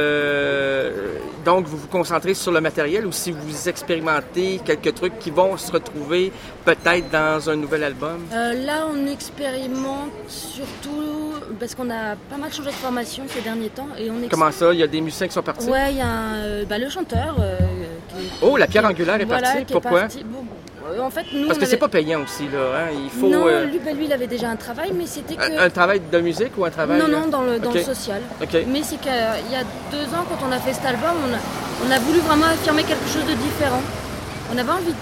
Euh, donc, vous vous concentrez sur le matériel ou si vous expérimentez quelques trucs qui vont se retrouver peut-être dans un nouvel album? Euh, là, on expérimente surtout parce qu'on a pas mal changé de formation ces derniers temps. Et on Comment ça? Il y a des musiciens qui sont partis? Ouais, il y a un, euh, bah, le chanteur. euh, qui est- Oh, la pierre angulaire est Voilà, partie. qui est Pourquoi? parti. Bon, euh, en fait, nous, Parce on que c'est avait- pas payant aussi, là. Hein? Il faut Non, euh, lui, bah, lui, il avait déjà un travail, mais c'était que... un, un travail de musique ou un travail... Non, euh, non, dans le, dans OK. le social. OK. Mais c'est qu'il y a deux ans, quand on a fait cet album, on a, on a voulu vraiment affirmer quelque chose de différent. On avait envie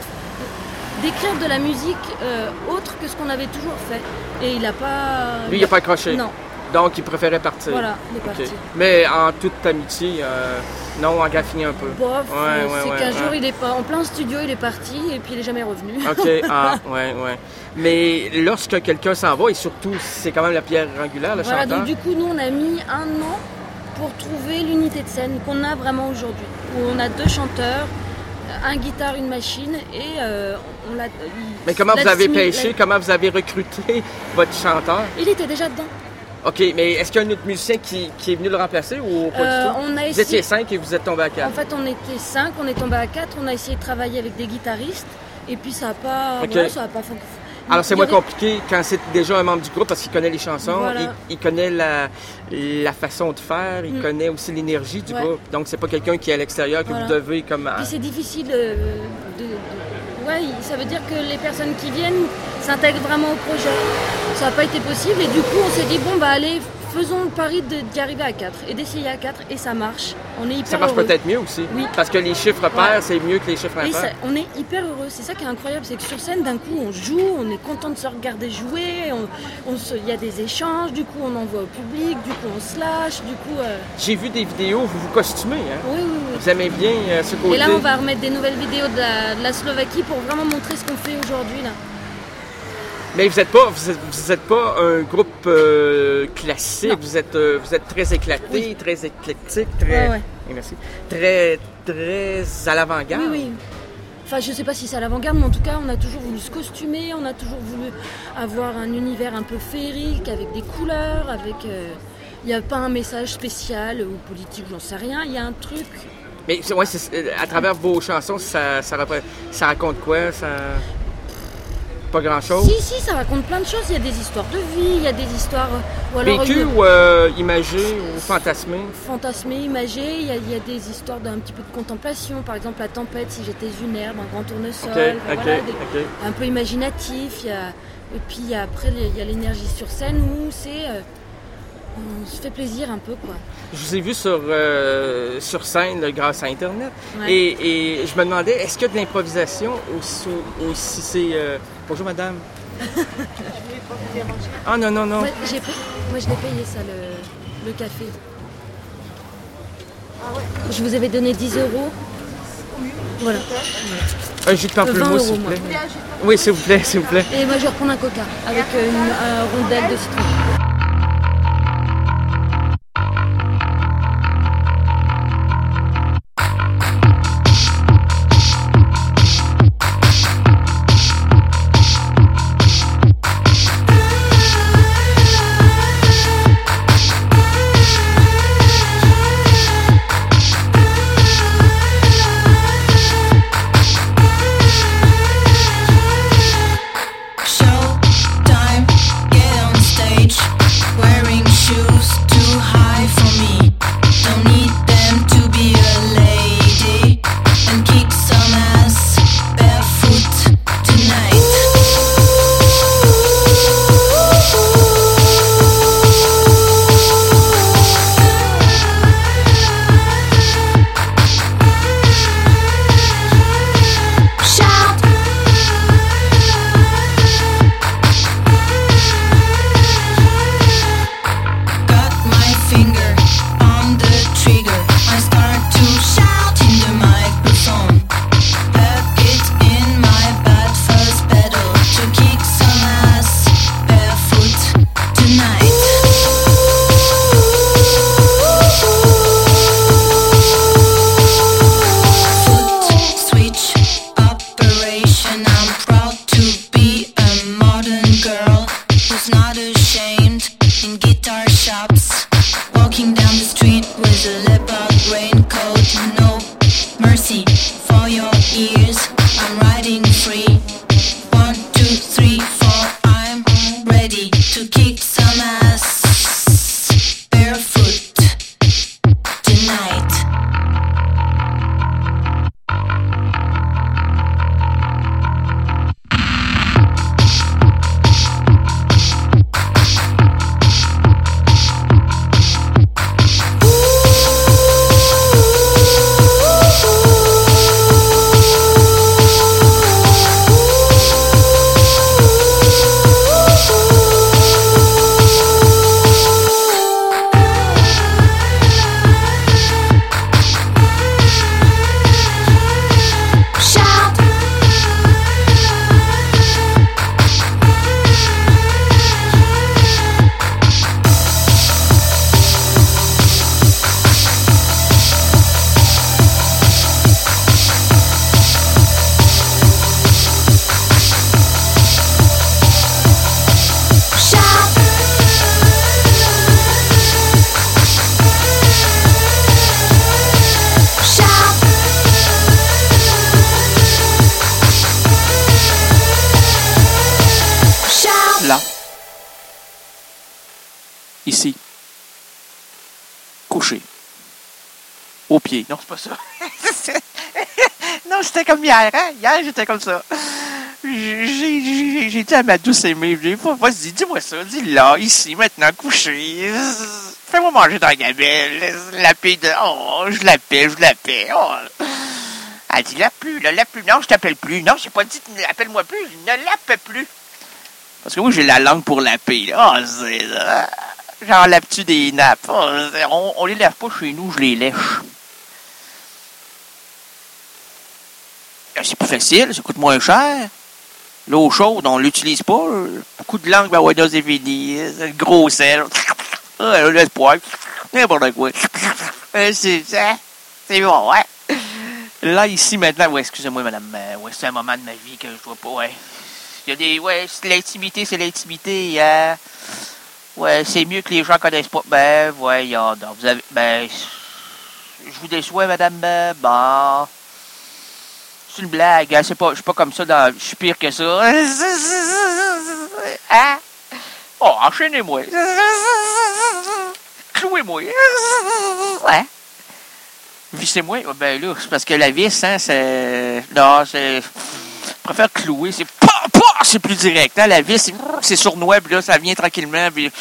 de- d'écrire de la musique euh, autre que ce qu'on avait toujours fait. Et il n'a pas... Lui, il n'a pas accroché. Non. Donc, il préférait partir. Voilà, il est OK. parti. Mais en toute amitié, euh, non, en gaffini un peu. Bof, Ouais, euh, ouais, c'est ouais, qu'un ouais. jour, il est pas en plein studio, il est parti et puis il est jamais revenu. OK, ah, ouais, ouais. Mais lorsque quelqu'un s'en va, et surtout, c'est quand même la pierre angulaire, le Voilà, chanteur. donc du coup, nous, on a mis un an pour trouver l'unité de scène qu'on a vraiment aujourd'hui. Où on a deux chanteurs, un guitare, une machine, et euh, on l'a... Mais comment la vous avez simu- pêché, la- comment vous avez recruté votre chanteur? Il était déjà dedans. OK, mais est-ce qu'il y a un autre musicien qui, qui est venu le remplacer ou pas Euh, du tout? on a Vous essayé- étiez cinq et vous êtes tombé à quatre. En fait, on était cinq, on est tombé à quatre, on a essayé de travailler avec des guitaristes, et puis ça n'a pas... Ok. voilà, ça a pas fonctionné. Alors, c'est Il y moins avait- compliqué quand c'est déjà un membre du groupe parce qu'il connaît les chansons, Voilà. il, il connaît la, la façon de faire, il Mm. connaît aussi l'énergie du Ouais. groupe. Donc, c'est pas quelqu'un qui est à l'extérieur que Voilà. vous devez comme... Puis c'est difficile euh, de, de- Ouais, ça veut dire que les personnes qui viennent s'intègrent vraiment au projet. Ça n'a pas été possible et du coup on s'est dit bon bah allez, faisons le pari de- d'y arriver à quatre et d'essayer à quatre et ça marche. On est hyper Ça marche heureux. peut-être mieux aussi. Oui. Parce que les chiffres pairs, Ouais. c'est mieux que les chiffres Et impairs. ça- on est hyper heureux, c'est ça qui est incroyable, c'est que sur scène d'un coup on joue, on est content de se regarder jouer, on- on se- il y a des échanges, du coup on envoie au public, du coup on se lâche, du coup... euh, J'ai vu des vidéos, vous vous costumez, hein? Oui, oui, oui. Vous aimez bien euh, ce côté. Et là on va remettre des nouvelles vidéos de la, de la Slovaquie pour vraiment montrer ce qu'on fait aujourd'hui là. Mais vous n'êtes pas, vous êtes, vous êtes pas un groupe euh, classique, vous êtes, euh, vous êtes très éclaté, Oui. très éclectique, très, Ouais, ouais. Oui, merci. très, très à l'avant-garde. Oui, oui. Enfin, je sais pas si c'est à l'avant-garde, mais en tout cas, on a toujours voulu se costumer, on a toujours voulu avoir un univers un peu féerique, avec des couleurs, avec... Il n'y a pas un message spécial ou politique, j'en sais rien, il y a un truc... Mais c'est- ouais, c'est- à travers vos chansons, ça, ça, repré- ça raconte quoi? Ça... Pas grand-chose? Si, si, ça raconte plein de choses, il y a des histoires de vie, il y a des histoires... Ou alors, Vécu une- ou euh, imagé ou fantasmé? fantasmé, imagé, il y, a, il y a des histoires d'un petit peu de contemplation, par exemple la tempête, si j'étais une herbe, un grand tournesol, Ok, enfin, ok, voilà, des- ok. un peu imaginatif, il y a, et puis il y a, après il y a l'énergie sur scène où c'est, euh, on se fait plaisir un peu quoi. Je vous ai vu sur, euh, sur scène là, grâce à Internet. Ouais. Et, et je me demandais, est-ce qu'il y a de l'improvisation ou, si- ou si c'est... euh, Bonjour madame. Ah non, non, non. Moi, j'ai payé- moi je l'ai payé ça, le, le café. Je vous avais donné dix euros. Voilà. Un jus de pamplemousse, vingt s'il vous euros, plaît. moi. Oui, s'il vous plaît, s'il vous plaît. Et moi je vais reprendre un coca avec euh, une un rondelle de citron. Là. Ici. Couché. Au pied. Non, c'est pas ça. Non, c'était comme hier, hein? Hier, j'étais comme ça. J'ai, j'ai, j'ai dit à ma douce aimée, j'ai dit, vas-y, dis-moi ça, dis là, ici, maintenant, couché. Fais-moi manger dans la gamelle. La paix de... Oh, je l'appelle, je l'appelle. Oh. Elle dit, l'appelle plus, là, l'appelle plus. Non, je t'appelle plus. Non, j'ai pas dit, appelle-moi plus. Je ne l'appelle plus. Parce que moi, j'ai la langue pour lapper, là. Oh, c'est ça. Genre, lappe-tu des nappes? Oh, on, on les lave pas chez nous, je les lèche. C'est plus facile, ça coûte moins cher. L'eau chaude, on l'utilise pas. Beaucoup de langue, ben ouais, dans des vinis, gros sel. Ah, laisse poil. N'importe quoi. C'est ça. C'est bon, ouais. Là, ici, maintenant, ouais, excusez-moi, madame. Ouais, c'est un moment de ma vie que je dois pas, ouais. Il y a des, ouais, l'intimité, c'est l'intimité, hein. Ouais, c'est mieux que les gens connaissent pas. Ben, voyons donc. Vous avez, ben, je vous déçois, madame. Bon. C'est une blague, hein? C'est pas, je suis pas comme ça, dans, je suis pire que ça. Hein? Oh, enchaînez-moi. Clouez-moi. Ouais. Vissez-moi. Ben là, c'est parce que la vis, hein, c'est... Non, c'est... Je préfère clouer, c'est... Pas, pas, c'est plus direct, hein? La vis, c'est, c'est sournois, puis là, ça vient tranquillement, puis...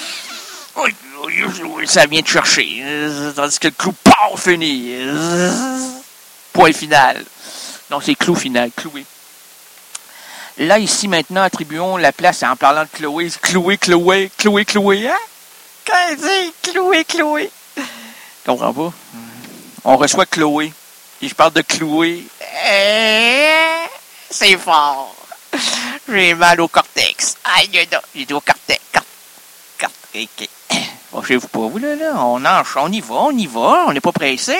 Ça vient te chercher. Tandis que le clou, pas fini. Point final. Non, c'est clou final, cloué. Là, ici, maintenant, attribuons la place en parlant de Chloé. Chloé, Chloé, Chloé, Chloé, hein? Quand elle dit Chloé, Chloé. Comprends pas? On reçoit Chloé. Et je parle de Chloé. Eh, c'est fort. J'ai mal au cortex. Aïe, non, j'ai dit au cortex. Cortex. Ok. Fâchez-vous pas, vous, là, là. On, enche, on y va, on y va. On n'est pas pressé.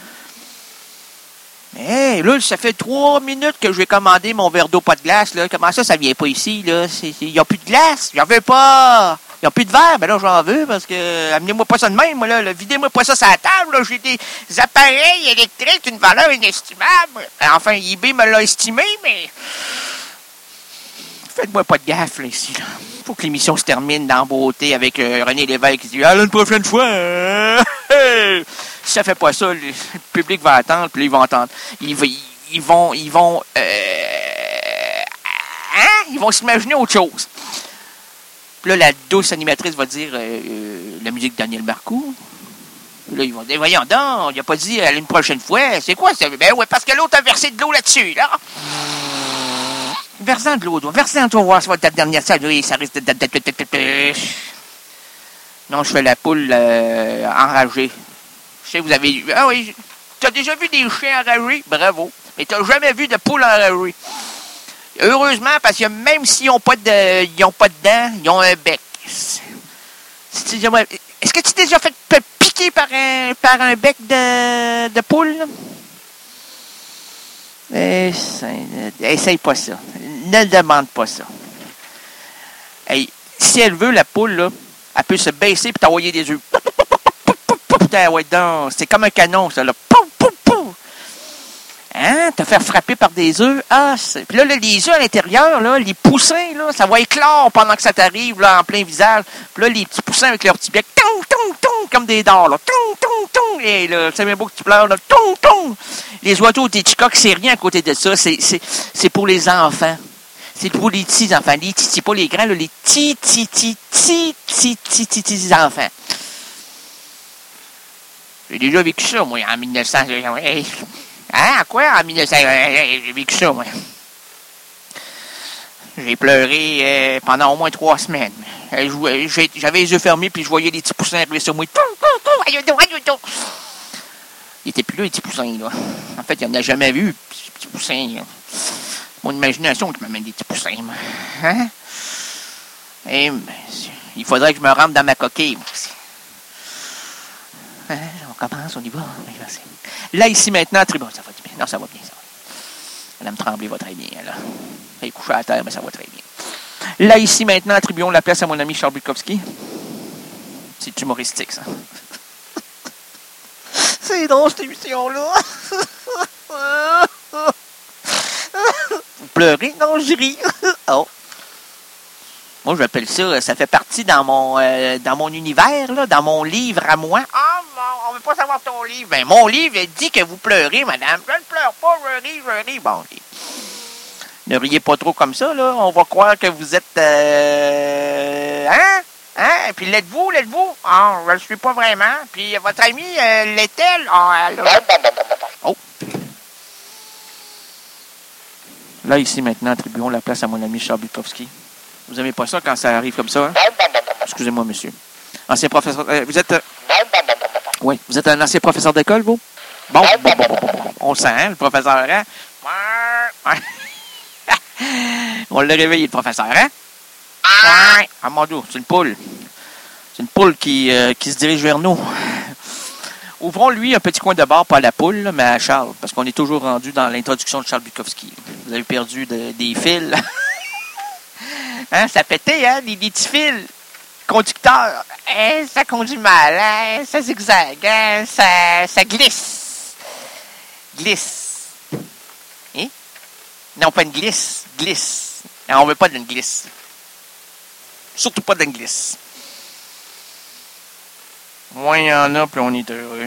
Hé, hey, là, ça fait trois minutes que je vais commander mon verre d'eau pas de glace, là. Comment ça, ça vient pas ici, là? Il n'y a plus de glace. J'en veux pas. Il n'y a plus de verre. Ben là, j'en veux parce que... Amenez-moi pas ça de même, moi, là. là. Videz-moi pas ça sur la table, là. J'ai des appareils électriques d'une valeur inestimable. Enfin, eBay me l'a estimé, mais... Faites-moi pas de gaffe, là, ici, là. Faut que l'émission se termine dans beauté avec euh, René Lévesque qui dit « Ah, une prochaine fois! Hein? » Si ça fait pas ça, le public va attendre, puis là, ils vont entendre. Ils, ils, ils vont... Ils vont... Euh, hein? Ils vont s'imaginer autre chose. Puis là, la douce animatrice va dire euh, euh, la musique de Daniel Marcoux. Puis là, ils vont dire « Voyons donc, il a pas dit à une prochaine fois. C'est quoi ça? » Ben ouais, parce que l'autre a versé de l'eau là-dessus, là. Versant de l'eau, versant, tu vas voir, ça va être ta dernière salle, oui, ça risque de... Non, je fais la poule euh, enragée. Je sais, vous avez... Ah oui, tu as déjà vu des chiens enragés? Bravo. Mais tu n'as jamais vu de poule enragée. Heureusement, parce que même s'ils n'ont pas de ils ont pas de dents, ils ont un bec. Est-ce que tu t'es déjà fait piquer par un, par un bec de, de poule? Essaye, essaye pas ça. Ne demande pas ça. Hey, si elle veut, la poule, là, elle peut se baisser et t'envoyer des œufs. Putain, ouais, donc, c'est comme un canon, ça, là. Hein? Te faire frapper par des œufs. Ah, c'est... Puis là, là, les œufs à l'intérieur, là, les poussins, là, ça va éclore pendant que ça t'arrive, là, en plein visage. Puis là, les petits poussins avec leurs petits becs, tong, tong, tong, comme des dards, là. Tong, tong, tong. Et là, c'est même beau que tu pleures, là. Tong, tong. Les oiseaux des Hitchcock, c'est rien à côté de ça. C'est, c'est, c'est pour les enfants. C'est pour les petits enfants. Les petits, pas les grands, là, les petits, petits, petits, petits, petits, petits, petits enfants. J'ai déjà vécu ça, moi, en mille neuf cents. Hein? Quoi? En mille neuf cents? J'ai vécu ça, moi. J'ai pleuré euh, pendant au moins trois semaines. J'ai, j'avais les yeux fermés, puis je voyais les petits poussins arriver sur moi. Il était plus là, les petits poussins, là. En fait, il n'y en a jamais vu, les petits poussins, là. Mon imagination qui m'amène des petits poussins, moi. Hein? Et, ben, il faudrait que je me rentre dans ma coquille, moi aussi. Hein? On commence, on y va. Là, ici, maintenant, très bon, ça va bien. Non, ça va bien, ça va. Madame Tremblay va très bien, là. Elle est couchée à terre, mais ça va très bien. Là, ici, maintenant, attribuons la place à mon ami Charles Bukowski. C'est humoristique, ça. C'est drôle, cette émission-là. Vous pleurez? Non, je ris. Oh. Moi, j'appelle ça, ça fait partie dans mon euh, dans mon univers, là, dans mon livre à moi. Ah, bon, on veut pas savoir ton livre. Ben, mon livre, il dit que vous pleurez, madame. Je ne pleure pas, je ris, je ris. Bon, ne riez pas trop comme ça, là. On va croire que vous êtes... Euh... Hein? Hein? Puis l'êtes-vous, l'êtes-vous? Ah, je ne le suis pas vraiment. Puis votre ami, euh, l'est-elle? Ah, elle... Oh! Là, ici, maintenant, attribuons la place à mon ami Charles Bukowski. Vous n'aimez pas ça quand ça arrive comme ça, hein? Excusez-moi, monsieur. Ancien professeur... Euh, vous êtes... Euh... Oui, vous êtes un ancien professeur d'école, vous? Bon, bon, bon, bon, bon. On le sent, hein, le professeur, hein? On l'a réveillé, le professeur, hein? Ah, mon Dieu, c'est une poule. C'est une poule qui, euh, qui se dirige vers nous. Ouvrons-lui un petit coin de bar, pas à la poule, là, mais à Charles, parce qu'on est toujours rendu dans l'introduction de Charles Bukowski. Vous avez perdu de, des fils. Hein, ça pétait, hein, des, des petits fils. Conducteur, hein, ça conduit mal, hein, ça zigzague, hein, ça, ça glisse. Glisse. Hein? Non, pas une glisse, glisse. Non, on veut pas d'une glisse. Surtout pas d'une glisse. Moins il y en a, plus on est heureux.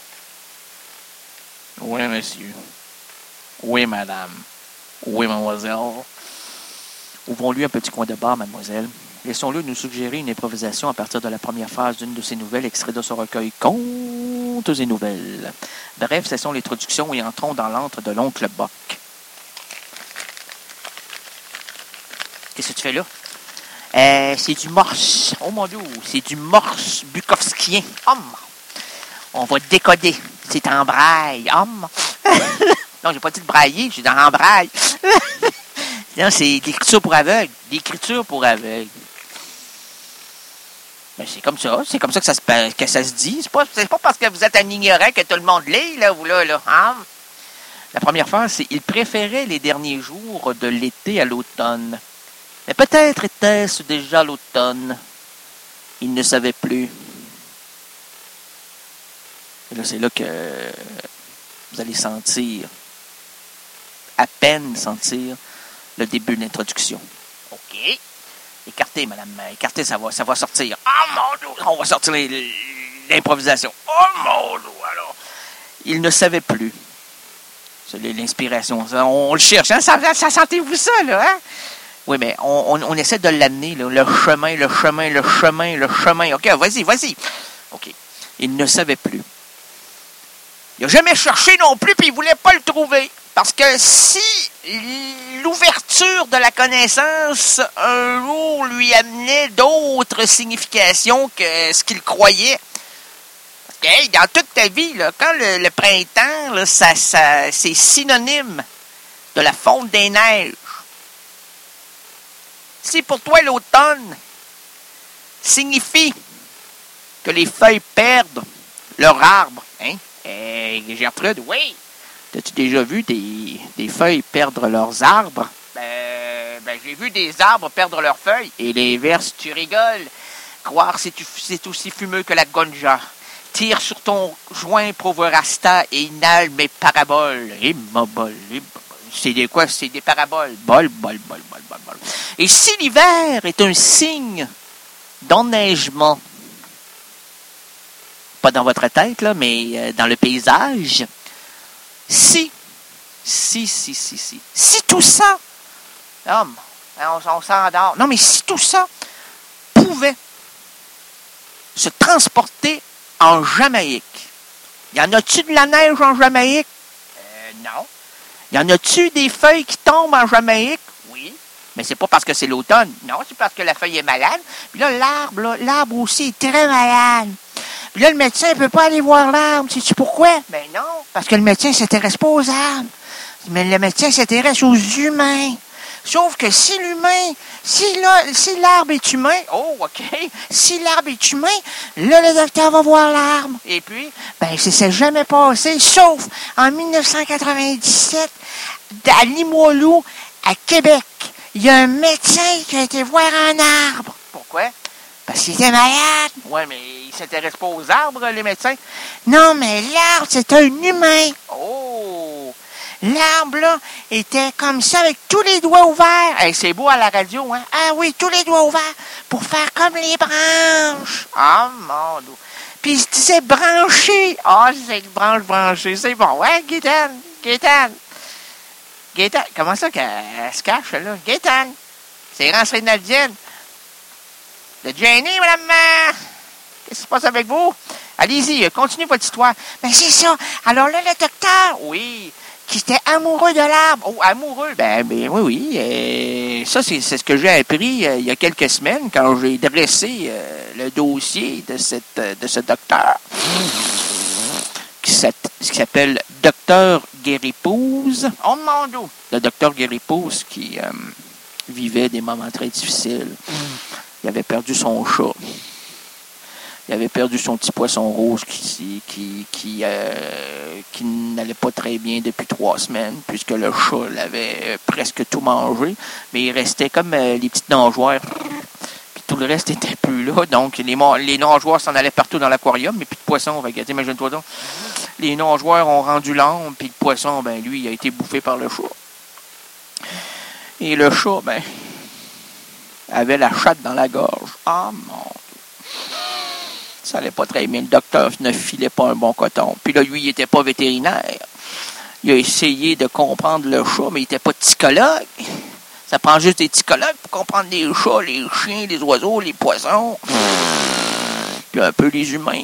Oui, monsieur. Oui, madame. Oui, mademoiselle. Ouvrons-lui un petit coin de bar, mademoiselle. Laissons-le nous suggérer une improvisation à partir de la première phase d'une de ses nouvelles extraits de son recueil Contes et Nouvelles. Bref, cessons l'introduction et entrons dans l'antre de l'oncle Bock. Qu'est-ce que tu fais là? Euh, c'est du morse. Oh mon Dieu, c'est du morse bukowskien. Homme. On va décoder. C'est en braille. Homme. Non, j'ai pas dit de brailler, j'ai dit en braille. Non, c'est l'écriture pour aveugles. L'écriture pour aveugles. Ben, c'est comme ça. C'est comme ça que ça se, que ça se dit. C'est pas, c'est pas parce que vous êtes un ignorant que tout le monde lit, là, vous, là, là. Hein? La première phrase, c'est « Il préférait les derniers jours de l'été à l'automne. Mais peut-être était-ce déjà l'automne. Il ne savait plus. » Et là, c'est là que vous allez sentir, à peine sentir, le début de l'introduction. OK. Écartez, madame. Écartez, ça va, ça va sortir. Oh mon Dieu! On va sortir l'improvisation. Oh mon Dieu! Alors, il ne savait plus. C'est l'inspiration. On, on le cherche. Hein? Ça, ça sentez-vous ça, là? Hein? Oui, mais on, on, on essaie de l'amener, là. Le chemin, le chemin, le chemin, le chemin. OK, vas-y, vas-y. OK. Il ne savait plus. Il n'a jamais cherché non plus, puis il ne voulait pas le trouver. Parce que si l'ouverture de la connaissance un jour lui amenait d'autres significations que ce qu'il croyait, hey, dans toute ta vie, là, quand le, le printemps, là, ça, ça, c'est synonyme de la fonte des neiges. Si pour toi l'automne signifie que les feuilles perdent leur arbre, hein? Hey, Gertrude, oui! T'as-tu déjà vu des, des feuilles perdre leurs arbres? Ben, ben, j'ai vu des arbres perdre leurs feuilles. Et l'inverse, tu rigoles. Croire c'est, c'est aussi fumeux que la gonja. Tire sur ton joint pauvre rasta et inhale mes paraboles. Et ma bol, et c'est des quoi? C'est des paraboles. Bol, bol, bol, bol, bol, bol. Et si l'hiver est un signe d'enneigement, pas dans votre tête, là, mais dans le paysage, si, si, si, si, si, si tout ça, homme, on, on s'endort, non, mais si tout ça pouvait se transporter en Jamaïque, y en a-tu de la neige en Jamaïque? Euh, non. Y en a-tu des feuilles qui tombent en Jamaïque? Oui. Mais c'est pas parce que c'est l'automne. Non, c'est parce que la feuille est malade. Puis là, l'arbre, là, l'arbre aussi est très malade. Puis là, le médecin ne peut pas aller voir l'arbre. Sais-tu pourquoi? Ben non, parce que le médecin ne s'intéresse pas aux arbres. Mais le médecin s'intéresse aux humains. Sauf que si l'humain, si, là, si l'arbre est humain, oh, OK, si l'arbre est humain, là, le docteur va voir l'arbre. Et puis, ben, ça s'est jamais passé, sauf en dix-neuf cent quatre-vingt-dix-sept, à Limoilou, à Québec. Il y a un médecin qui a été voir un arbre. Pourquoi? Parce qu'il était malade. Oui, mais il ne s'intéresse pas aux arbres, les médecins. Non, mais l'arbre, c'est un humain. Oh! l'arbre, là, était comme ça, avec tous les doigts ouverts. Hey, c'est beau à la radio, hein? Ah oui, tous les doigts ouverts, pour faire comme les branches. Ah, mon Dieu. Puis il se disait branché. Ah, oh, c'est branche branchée, c'est bon. Ouais, Gaétane, Gaétane. Gaétane, comment ça qu'elle se cache, là? Gaétane, c'est rentré de notre dienne. Vous êtes gêné, madame? Qu'est-ce qui se passe avec vous? Allez-y, continuez votre histoire. Ben, c'est ça. Alors là, le docteur, oui, qui était amoureux de l'arbre. Oh, amoureux. Ben, ben oui, oui. Euh, ça, c'est, c'est ce que j'ai appris euh, il y a quelques semaines quand j'ai dressé euh, le dossier de, cette, euh, de ce docteur qui, qui s'appelle Docteur Guéripouse. Oh, mon Dieu! Le docteur Guéripouse qui euh, vivait des moments très difficiles. Il avait perdu son chat. Il avait perdu son petit poisson rouge qui, qui, qui, euh, qui n'allait pas très bien depuis trois semaines, puisque le chat l'avait presque tout mangé. Mais il restait comme euh, les petites nageoires. Puis tout le reste était plus là. Donc, les, les nageoires s'en allaient partout dans l'aquarium, mais plus de poisson. Regarde, imagine-toi donc. Les nageoires ont rendu l'âme, puis le poisson, ben lui, il a été bouffé par le chat. Et le chat, ben, avait la chatte dans la gorge. Ah, mon... Ça allait pas très bien. Le docteur ne filait pas un bon coton. Puis là, lui, il était pas vétérinaire. Il a essayé de comprendre le chat, mais il était pas psychologue. Ça prend juste des psychologues pour comprendre les chats, les chiens, les oiseaux, les poissons. Puis un peu les humains.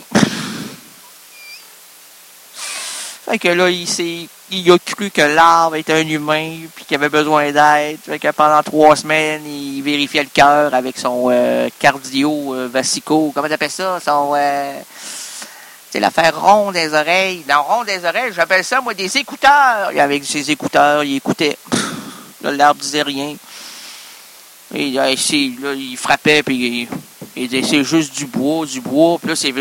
Fait que là, il s'est... Il a cru que l'arbre était un humain, puis qu'il avait besoin d'aide. Fait que pendant trois semaines, il vérifiait le cœur avec son euh, cardio euh, vasico. Comment t'appelles ça? Son... Euh, c'est l'affaire ronde des oreilles. Dans ronde des oreilles, j'appelle ça, moi, des écouteurs. Et avec ses écouteurs, il écoutait. Pff, là, l'arbre disait rien. Et là, il, là, il frappait, puis il, il disait, c'est juste du bois, du bois. Puis là, c'est...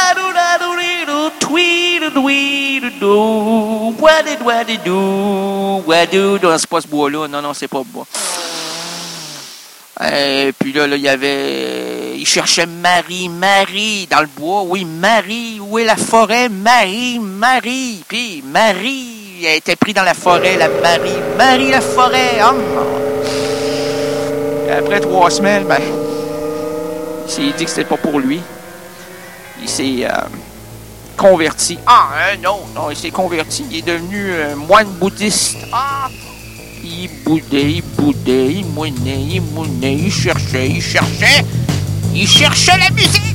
Non, c'est pas ce bois-là. Non, non, c'est pas le bois. Et puis là, là, il y avait... Il cherchait Marie, Marie, dans le bois. Oui, Marie, où est la forêt? Marie, Marie. Puis Marie, il a été pris dans la forêt, la Marie. Marie, la forêt. Oh, après trois semaines, ben... il s'est dit que c'était pas pour lui. Il s'est... Euh, converti. Ah, hein, non, non, il s'est converti. Il est devenu euh, moine bouddhiste. Ah! Il boudait, il boudait, il mouinait, il mouinait, il cherchait, il cherchait. Il cherchait la musique!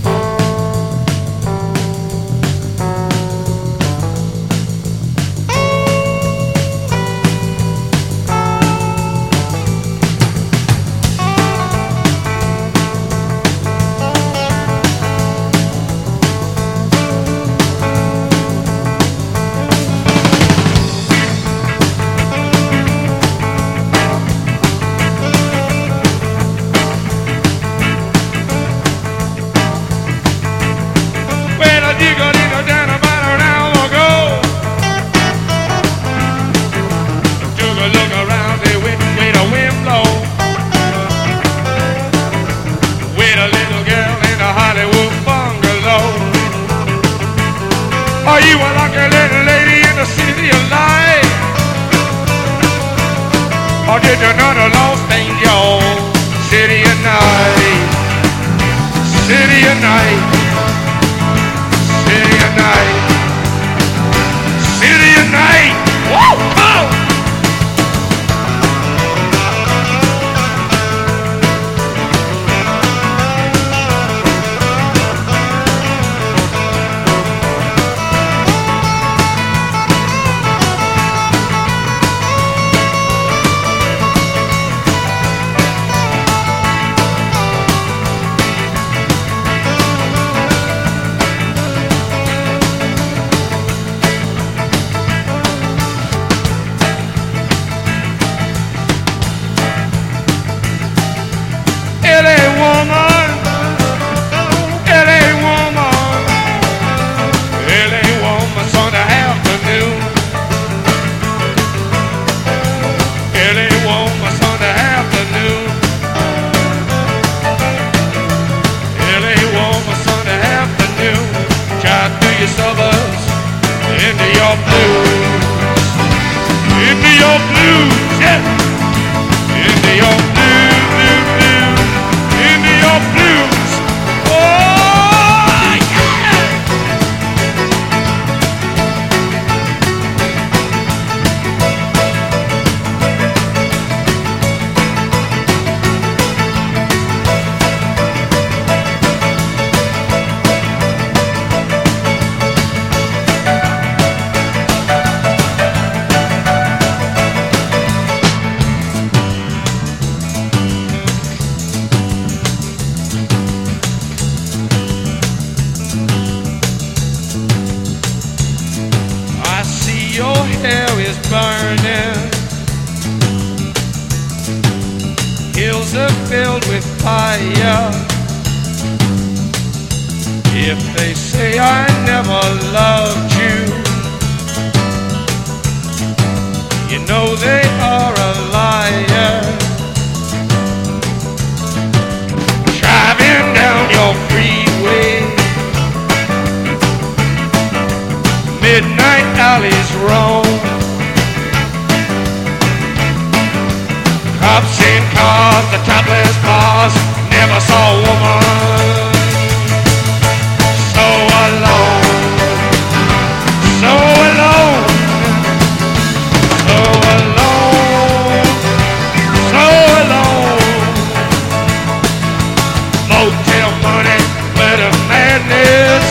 into your blues, yeah. Into your blues, blues, blues, into your blues. Oh, yeah. I see your hair is burning. Hills are filled with fire. If they say I never loved you, you know they are a liar. Driving down your freeway, midnight alleys roam. Cops in cars, the topless bars, never saw a woman so alone, so alone, so alone, so alone. Motel money, better madness.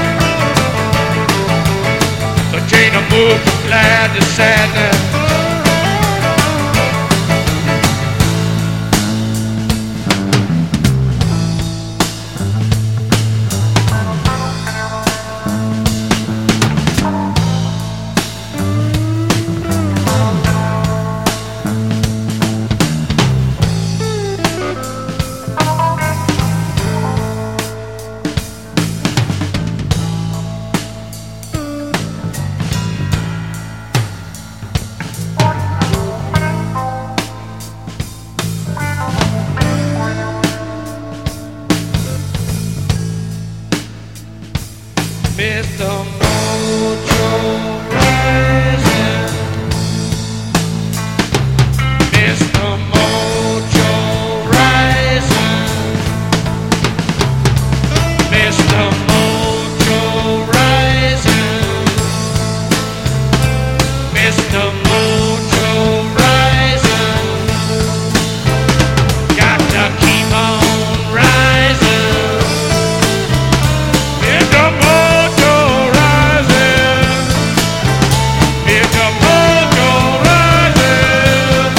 The chain of move from glad to sadness. Mister Mojo Rising, Mister Mojo Rising, Mister Mojo Rising, Mister Mojo Rising, got to keep on rising. Mister Mojo Rising, Mister Mojo Rising,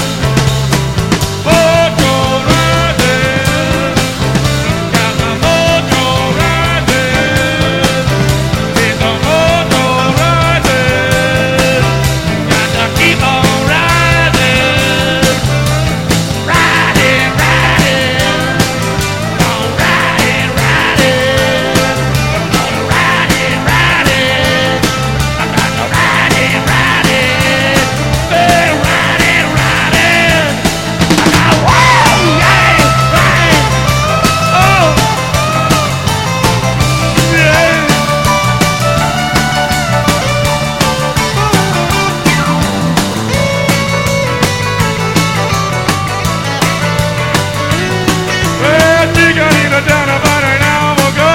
Mojo Rising, got the Mojo Rising, Mister Mojo Rising, got to keep on rising, riding, riding, on riding, riding, gonna ride it, ride it, I'm gonna ride it, ride it, hey, ride it, ride it, I'm gonna whoa, yeah, right, oh, yeah. Well, I think I need a done about an hour ago.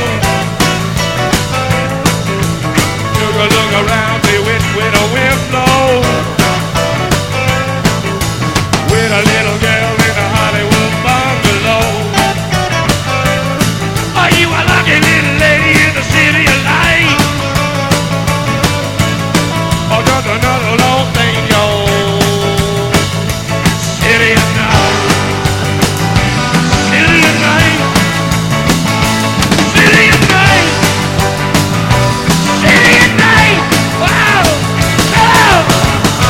Took a look around, see which way the wind blows. With a little girl in a Hollywood bungalow. Are you a lucky little lady in the city of light? Or just another long thing, yo? City of night, city of night, city of night, city of night. Wow, oh.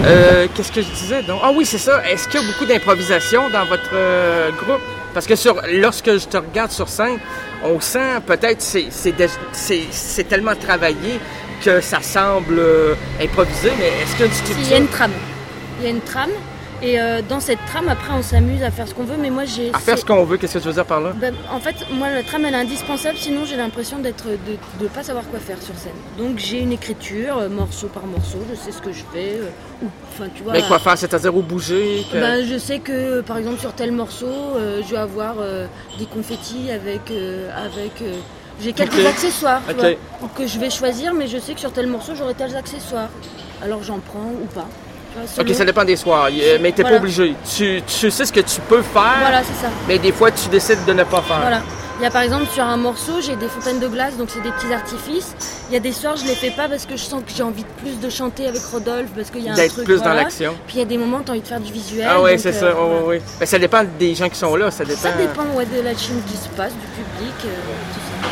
Euh, qu'est-ce que je disais donc? Ah oui, c'est ça. Est-ce qu'il y a beaucoup d'improvisation dans votre euh, groupe? Parce que sur, lorsque je te regarde sur scène, on sent peut-être c'est c'est, c'est, c'est tellement travaillé que ça semble euh, improvisé, mais est-ce qu'il y a une structure? Il y a une trame. Il y a une trame. Et euh, dans cette trame, après, on s'amuse à faire ce qu'on veut, mais moi, j'ai... À faire ce qu'on veut, qu'est-ce que tu veux dire par là? Ben, en fait, moi, la trame, elle est indispensable, sinon j'ai l'impression d'être, de ne pas savoir quoi faire sur scène. Donc, j'ai une écriture, euh, morceau par morceau, je sais ce que je fais, euh, ou, enfin, tu vois... Mais quoi faire, c'est-à-dire où bouger? Que... Ben, je sais que, par exemple, sur tel morceau, euh, je vais avoir euh, des confettis avec... Euh, avec euh, j'ai quelques okay. accessoires, tu okay. vois, que je vais choisir, mais je sais que sur tel morceau, j'aurai tels accessoires. Alors, j'en prends ou pas. Ok, ça dépend des soirs, mais t'es voilà. pas obligé. Tu, tu sais ce que tu peux faire, voilà, c'est ça. Mais des fois, tu décides de ne pas faire. Voilà. Il y a par exemple sur un morceau, j'ai des fontaines de glace, donc c'est des petits artifices. Il y a des soirs, je les fais pas parce que je sens que j'ai envie de plus de chanter avec Rodolphe, parce qu'il y a un D'être truc. plus voilà. dans l'action. Puis il y a des moments où tu as envie de faire du visuel. Ah oui, c'est euh, ça. Oh, voilà. oui. Mais ça dépend des gens qui sont là. Ça dépend, ça dépend ouais, de la chimie qui se passe, du public, euh, tout ça.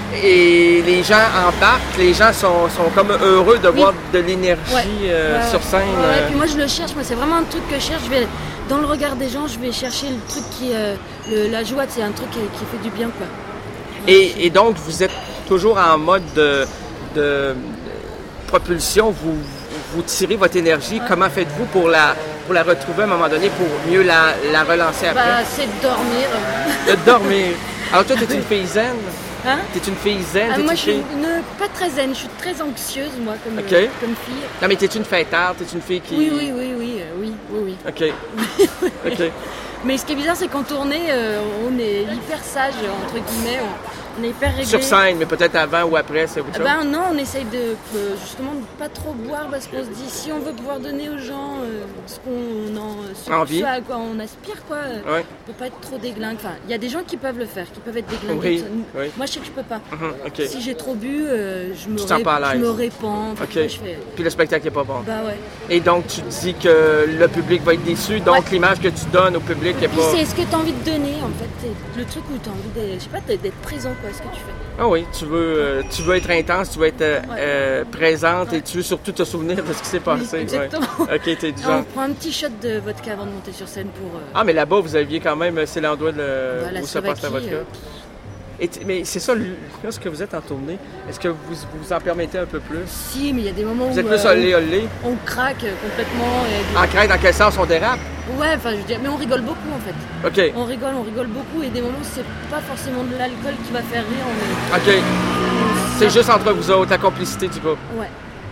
Et les gens embarquent, les gens sont, sont comme heureux de oui. voir de l'énergie ouais. euh, ouais, sur scène. Ouais, ouais. Puis moi je le cherche, moi c'est vraiment un truc que je cherche. Je vais, dans le regard des gens, je vais chercher le truc qui. Euh, le, la joie, c'est un truc qui, qui fait du bien, quoi. Et, et donc vous êtes toujours en mode de, de, de propulsion, vous, vous tirez votre énergie. Ouais. Comment faites-vous pour la, pour la retrouver à un moment donné, pour mieux la, la relancer après? Bah, c'est de dormir. De dormir. Alors toi, t'es une fille zen? Hein? T'es une fille zen? Ah, t'es moi, une je suis fille... une, pas très zen, je suis très anxieuse, moi, comme, okay. euh, comme fille. Non, mais t'es une fêtarde? T'es une fille qui... Oui, oui, oui, oui, euh, oui, oui, oui. OK. OK. Mais ce qui est bizarre, c'est qu'en tournée, euh, on est hyper sage, entre guillemets, on, on est hyper réglé. Sur scène, mais peut-être avant ou après, c'est autre chose? Ben non, on essaye de, euh, justement, de pas trop boire, parce qu'on se dit, si on veut pouvoir donner aux gens euh, ce qu'on en... Ce, Envie. Ce à quoi on aspire, quoi, ouais. on peut pas être trop déglingue. Enfin, il y a des gens qui peuvent le faire, qui peuvent être déglingués. Oui. Oui. Moi, je sais que je peux pas. Mm-hmm. Okay. Si j'ai trop bu, euh, je, me ré... pas je me répands. Okay. Je fais... Puis le spectacle est pas bon. Bah ouais. Et donc, tu dis que le public va être déçu, donc ouais. l'image que tu donnes au public est puis pas... c'est ce que tu as envie de donner, en fait. C'est le truc où tu as envie d'être, je sais pas, d'être présent, quoi, ce que tu fais. Ah oui, tu veux, euh, tu veux être intense, tu veux être euh, ouais. euh, présente ouais. et tu veux surtout te souvenir de ce qui s'est passé. Oui, exactement. Ouais. Ok, t'es du genre... On prend un petit shot de vodka avant de monter sur scène pour... Euh... Ah, mais là-bas, vous aviez quand même, c'est l'endroit de, bah, où ça passe la vodka. Euh... Et mais c'est ça, lorsque vous êtes en tournée, est-ce que vous vous en permettez un peu plus? Si, mais il y a des moments vous où... Vous êtes plus euh, olé olé? On craque complètement. Et... En craque, dans quel sens? On dérape? Ouais, enfin, je veux dire, mais on rigole beaucoup, en fait. OK. On rigole, on rigole beaucoup, et des moments, c'est pas forcément de l'alcool qui va faire rire. On est... OK. C'est juste entre vous autres, la complicité du groupe. Ouais.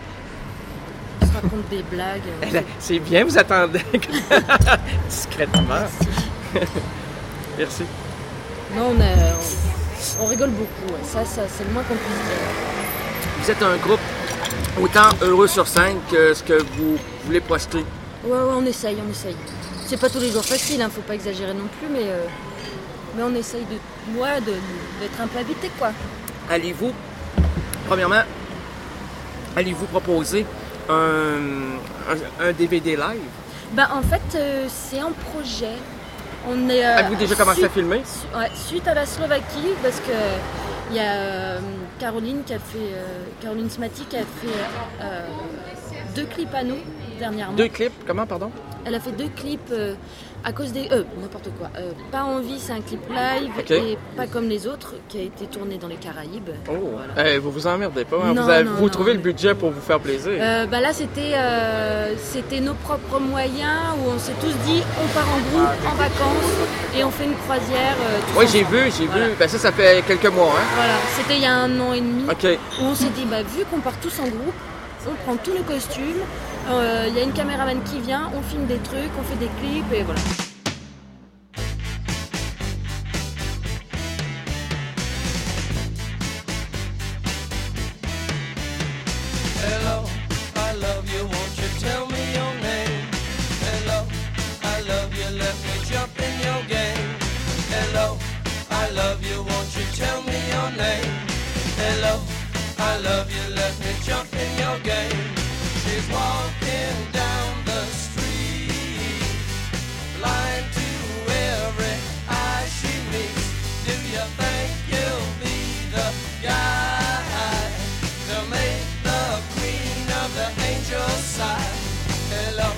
On se raconte des blagues. Euh... C'est bien, vous attendez. Discrètement. Merci. Merci. Non, on a... On... On rigole beaucoup, ouais. ça, ça c'est le moins qu'on puisse dire. Vous êtes un groupe autant heureux sur scène que ce que vous voulez projeter. Ouais, ouais, on essaye, on essaye. C'est pas tous les jours facile, hein, faut pas exagérer non plus, mais, euh, mais on essaye de, ouais, de, d'être un peu habité, quoi. Allez-vous, premièrement, allez-vous proposer un, un, un D V D live? Ben, en fait, euh, c'est en projet. On est, euh, Avez-vous déjà commencé suite, à filmer? Su- ouais, suite à la Slovaquie, parce que il y a euh, Caroline qui a fait, euh, Caroline Smati qui a fait euh, deux clips à nous dernièrement. Deux clips? Comment, pardon? Elle a fait deux clips euh, à cause des... Euh, n'importe quoi. Euh, pas Envie, c'est un clip live, okay. et Pas comme les autres, qui a été tourné dans les Caraïbes. Oh, voilà. hey, vous vous emmerdez pas, hein? Non, vous avez non, vous non, trouvez mais... le budget pour vous faire plaisir. Euh, bah là, c'était, euh, c'était nos propres moyens, où on s'est tous dit, on part en groupe, en vacances, et on fait une croisière. Euh, oui, j'ai vu, j'ai voilà. vu. Ben ça, ça fait quelques mois. Hein? Voilà, c'était il y a un an et demi, okay. où on s'est dit, bah, vu qu'on part tous en groupe, on prend tous nos costumes, il euh, y a une caméraman qui vient, on filme des trucs, on fait des clips, et voilà. Hello, I love you, won't you tell me your name? Hello, I love you, let me jump in your game. Hello, I love you, won't you tell me your name? Hello, I love you, let me jump in your game. She's walking down the street, blind to every eye she meets. Do you think you'll be the guy to make the queen of the angel side? Hello,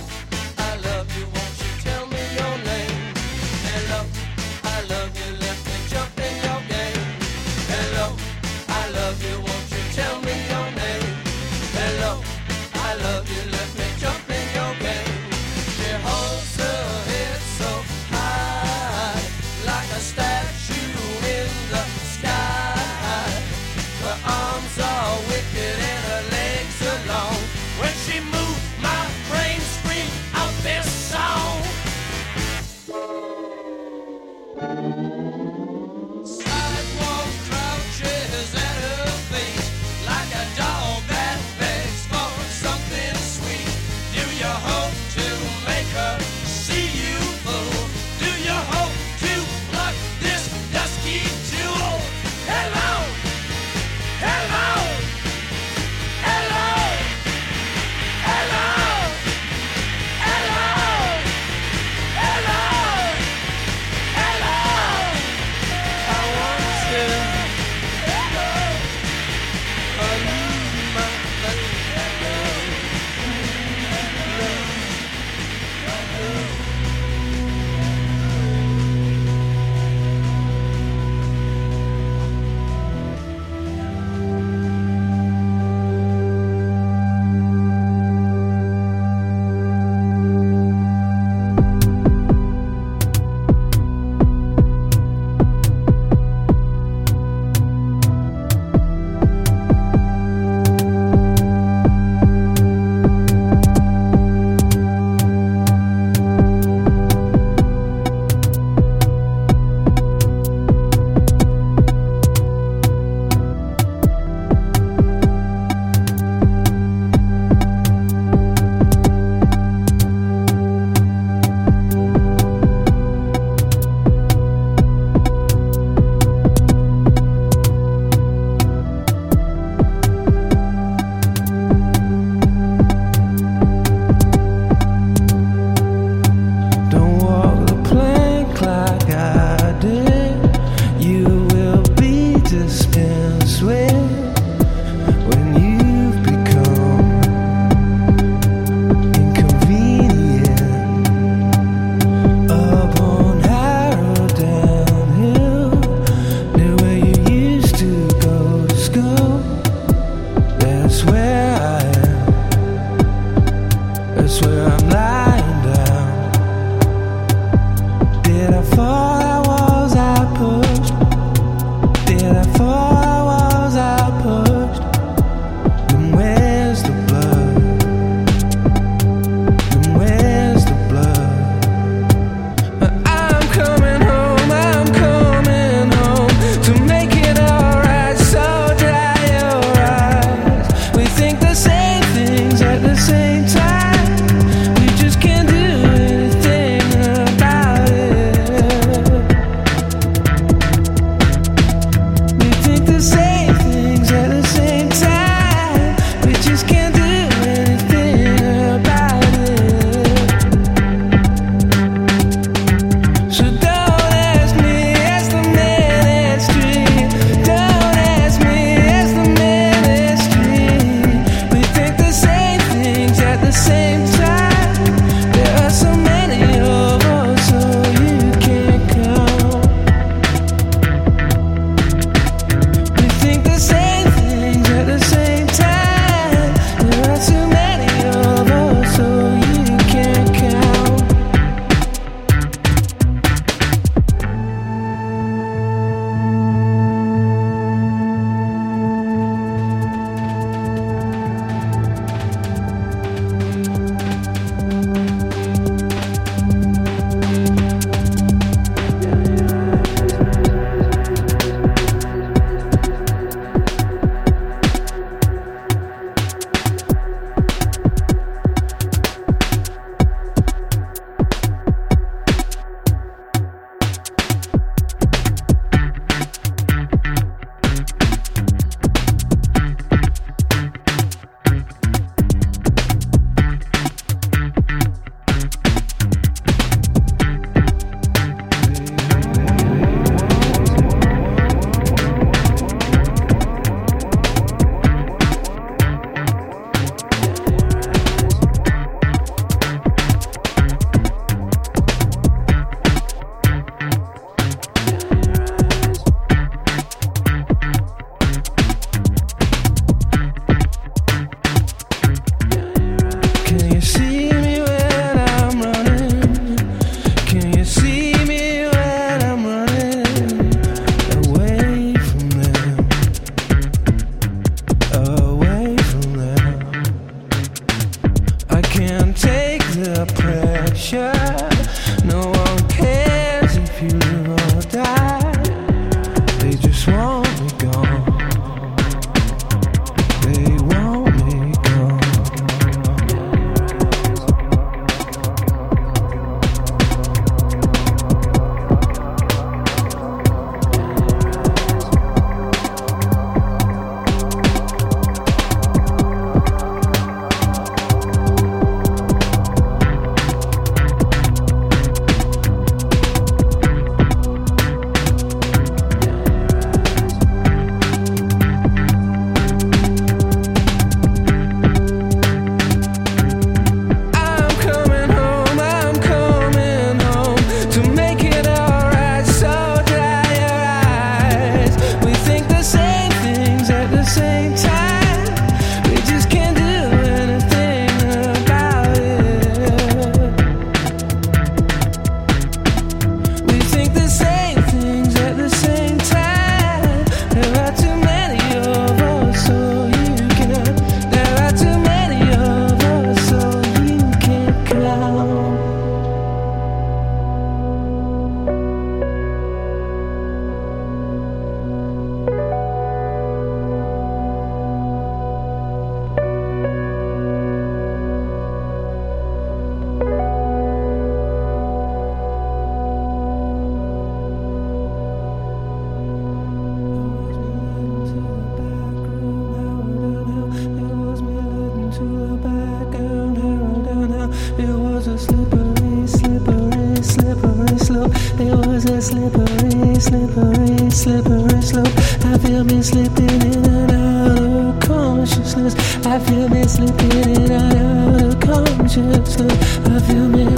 was a slippery, slippery, slippery slope. There was a slippery, slippery, slippery slope. I feel me slipping in and out of consciousness. I feel me slipping in and out of consciousness. I feel me.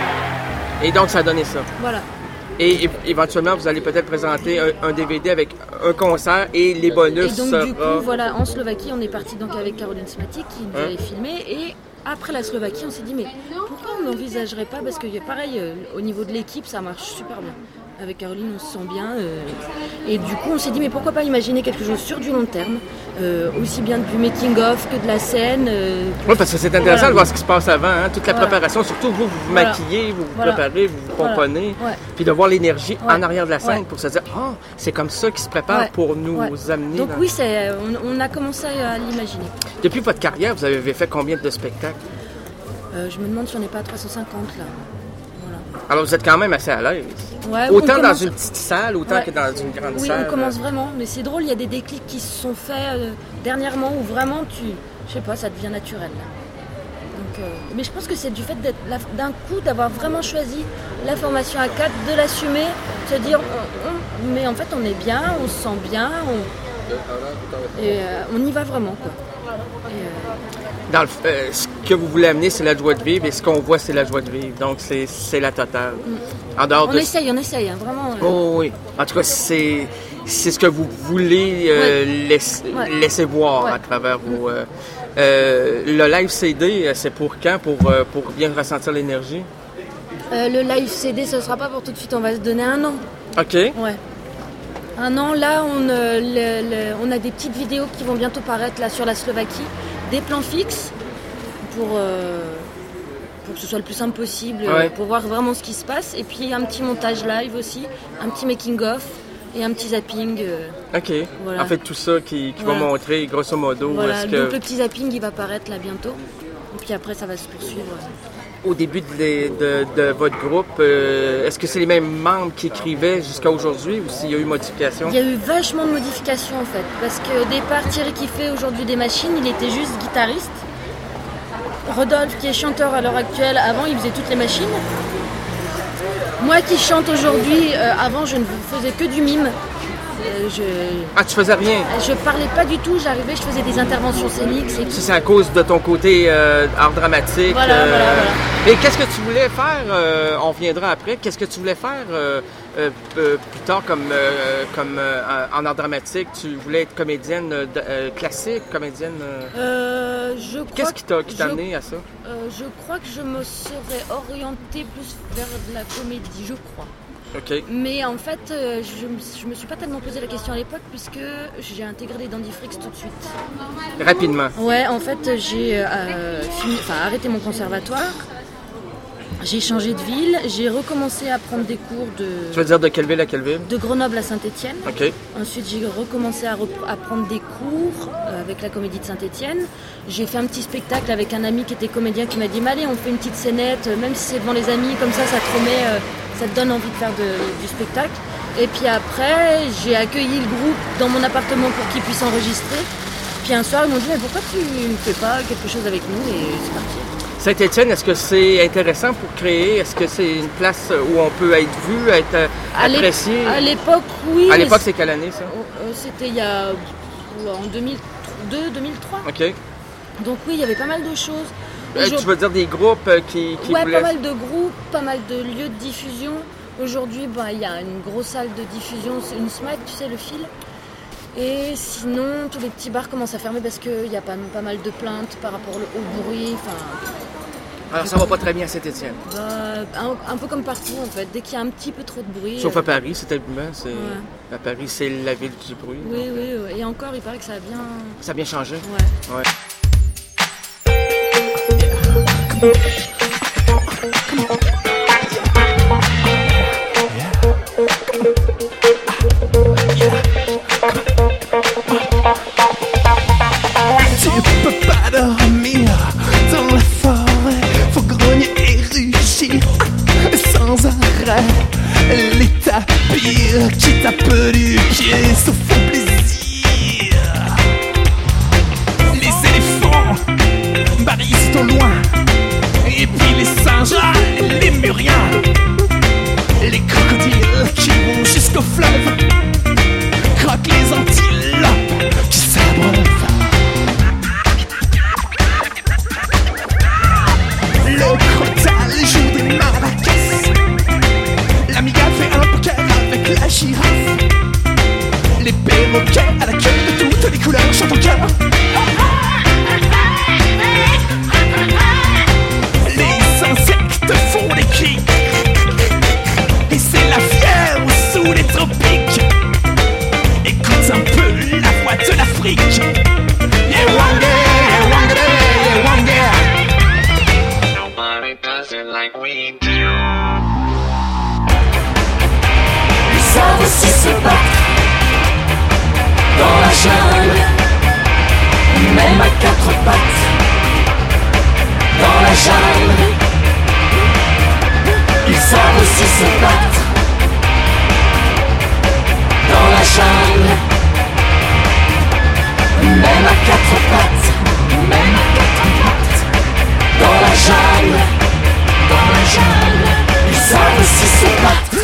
Et donc, ça a donné ça. Voilà. Et é- éventuellement, vous allez peut-être présenter un, un D V D avec un concert et les bonus Et donc sera... du coup, voilà, en Slovaquie, on est parti donc avec Caroline Smatik qui nous Hein? avait filmé et après la Slovaquie, on s'est dit mais pourquoi on n'envisagerait pas, parce que pareil, euh, au niveau de l'équipe, ça marche super bien. Avec Caroline, on se sent bien. euh, et du coup, on s'est dit, mais pourquoi pas imaginer quelque chose sur du long terme, euh, aussi bien du making-of que de la scène. euh, Oui, parce que c'est intéressant voilà. de voir ce qui se passe avant, hein, toute la Voilà. préparation, surtout vous, vous vous Voilà. maquillez, vous vous Voilà. préparez, vous vous Voilà. comprenez, Ouais. puis de voir l'énergie Ouais. en arrière de la scène Ouais. pour se dire, ah, c'est comme ça qu'ils se préparent Ouais. pour nous Ouais. amener. Donc dans- oui, c'est, on, on a commencé à l'imaginer. Depuis votre carrière, vous avez fait combien de spectacles? Euh, je me demande si on n'est pas à trois cent cinquante là. Alors vous êtes quand même assez à l'aise. Ouais, autant on dans commence- une petite salle, autant Ouais. que dans une grande Oui, salle. on commence vraiment. Mais c'est drôle, il y a des déclics qui se sont faits euh, dernièrement où vraiment tu, je sais pas, ça devient naturel. Donc, euh, mais je pense que c'est du fait d'être la- d'un coup d'avoir vraiment choisi la formation à quatre, de l'assumer, de se dire, on- on- mais en fait on est bien, on se sent bien, on, et euh, on y va vraiment quoi. Et, euh, Dans le, euh, ce que vous voulez amener, c'est la joie de vivre, et ce qu'on voit, c'est la joie de vivre. Donc, c'est, c'est la totale. En dehors on de... essaye, on essaye, hein, vraiment. euh, Oh oui. En tout cas, c'est, c'est ce que vous voulez euh, Ouais. laisser, Ouais. laisser voir Ouais. à travers vos... euh, euh, le live C D, c'est pour quand? Pour, euh, pour bien ressentir l'énergie? euh, le live C D, ce sera pas pour tout de suite, on va se donner un an. OK. Ouais. Un an, là, on, euh, le- le- on a des petites vidéos qui vont bientôt paraître là sur la Slovaquie, des plans fixes pour, euh, pour que ce soit le plus simple possible, euh, Ouais. pour voir vraiment ce qui se passe. Et puis un petit montage live aussi, un petit making-of et un petit zapping. euh, OK. Voilà. En fait, tout ça qui, qui Voilà. va montrer, grosso modo, voilà. est-ce Donc que... le petit zapping, il va paraître là bientôt. Et puis après, ça va se poursuivre. Au début de, les- de- de votre groupe, euh, est-ce que c'est les mêmes membres qui écrivaient jusqu'à aujourd'hui ou s'il y a eu modification? Il y a eu vachement de modifications en fait, parce qu'au départ, Thierry qui fait aujourd'hui des machines, il était juste guitariste. Rodolphe qui est chanteur à l'heure actuelle, avant il faisait toutes les machines. Moi qui chante aujourd'hui, euh, avant je ne faisais que du mime. Euh, je... Ah, tu faisais rien? je parlais pas du tout, j'arrivais, je faisais des interventions scéniques. C'est Ça, c'est à cause de ton côté euh, art dramatique. Voilà, voilà, voilà. Et qu'est-ce que tu voulais faire, euh, on reviendra après, qu'est-ce que tu voulais faire euh, euh, euh, plus tard comme, euh, comme euh, en art dramatique? Tu voulais être comédienne euh, de- euh, classique, comédienne... euh, Euh, je crois Qu'est-ce qui t'a, qui t'a je- amené à ça? euh, je crois que je me serais orientée plus vers de la comédie, je crois. OK. Mais en fait, euh, je, me- je me suis pas tellement posé la question à l'époque puisque j'ai intégré les Dentifrics tout de suite. Rapidement. Ouais, en fait, j'ai euh, fini, enfin, arrêté mon conservatoire. J'ai changé de ville, j'ai recommencé à prendre des cours de, Tu veux dire de quelle ville à quelle ville? de Grenoble à Saint-Étienne. OK. Ensuite, j'ai recommencé à, repr- à prendre des cours euh, avec la comédie de Saint-Étienne. J'ai fait un petit spectacle avec un ami qui était comédien qui m'a dit mais allez, on fait une petite scénette, euh, même si c'est devant les amis, comme ça, ça te remet, euh, ça te donne envie de faire de- du spectacle. Et puis après, j'ai accueilli le groupe dans mon appartement pour qu'ils puissent enregistrer. Puis un soir, ils m'ont dit mais pourquoi tu ne fais pas quelque chose avec nous? Et c'est parti. Saint-Étienne, est-ce que c'est intéressant pour créer? Est-ce que c'est une place où on peut être vu, être euh, À l'é- apprécié? À l'époque, oui. À mais l'époque, c'est- c'est quelle année, ça? Euh, C'était il y a oula, en deux mille deux deux mille trois. OK. Donc oui, il y avait pas mal de choses. Euh, tu Aujourd'hui- veux dire des groupes euh, qui, qui ouais, voulaient... pas mal de groupes, pas mal de lieux de diffusion. Aujourd'hui, bah, il y a une grosse salle de diffusion, c'est une SMAC, tu sais, le fil. Et sinon, tous les petits bars commencent à fermer parce qu'il y a pas, pas mal de plaintes par rapport au au bruit. Enfin, Alors, ça va pas très bien à Saint-Étienne. bah, un, un peu comme partout en fait. Dès qu'il y a un petit peu trop de bruit. Sauf euh, à Paris, c'est tellement... C'est... Ouais. À Paris, c'est la ville du bruit. Oui, oui, oui. Et encore, il paraît que ça a bien. Ça a bien changé? Ouais. Ouais. Tu peux pas dormir dans la forêt, faut grogner et rugir sans arrêt. Les tapirs qui tapent du pied se font plaisir. Les éléphants barrissent au loin like we do. Ils savent aussi se battre dans la jungle, même à quatre pattes. Dans la jungle, ils savent aussi se battre dans la jungle, même à quatre pattes, même à quatre pattes. Dans la jungle, dans la jungle, ils savent aussi se battre.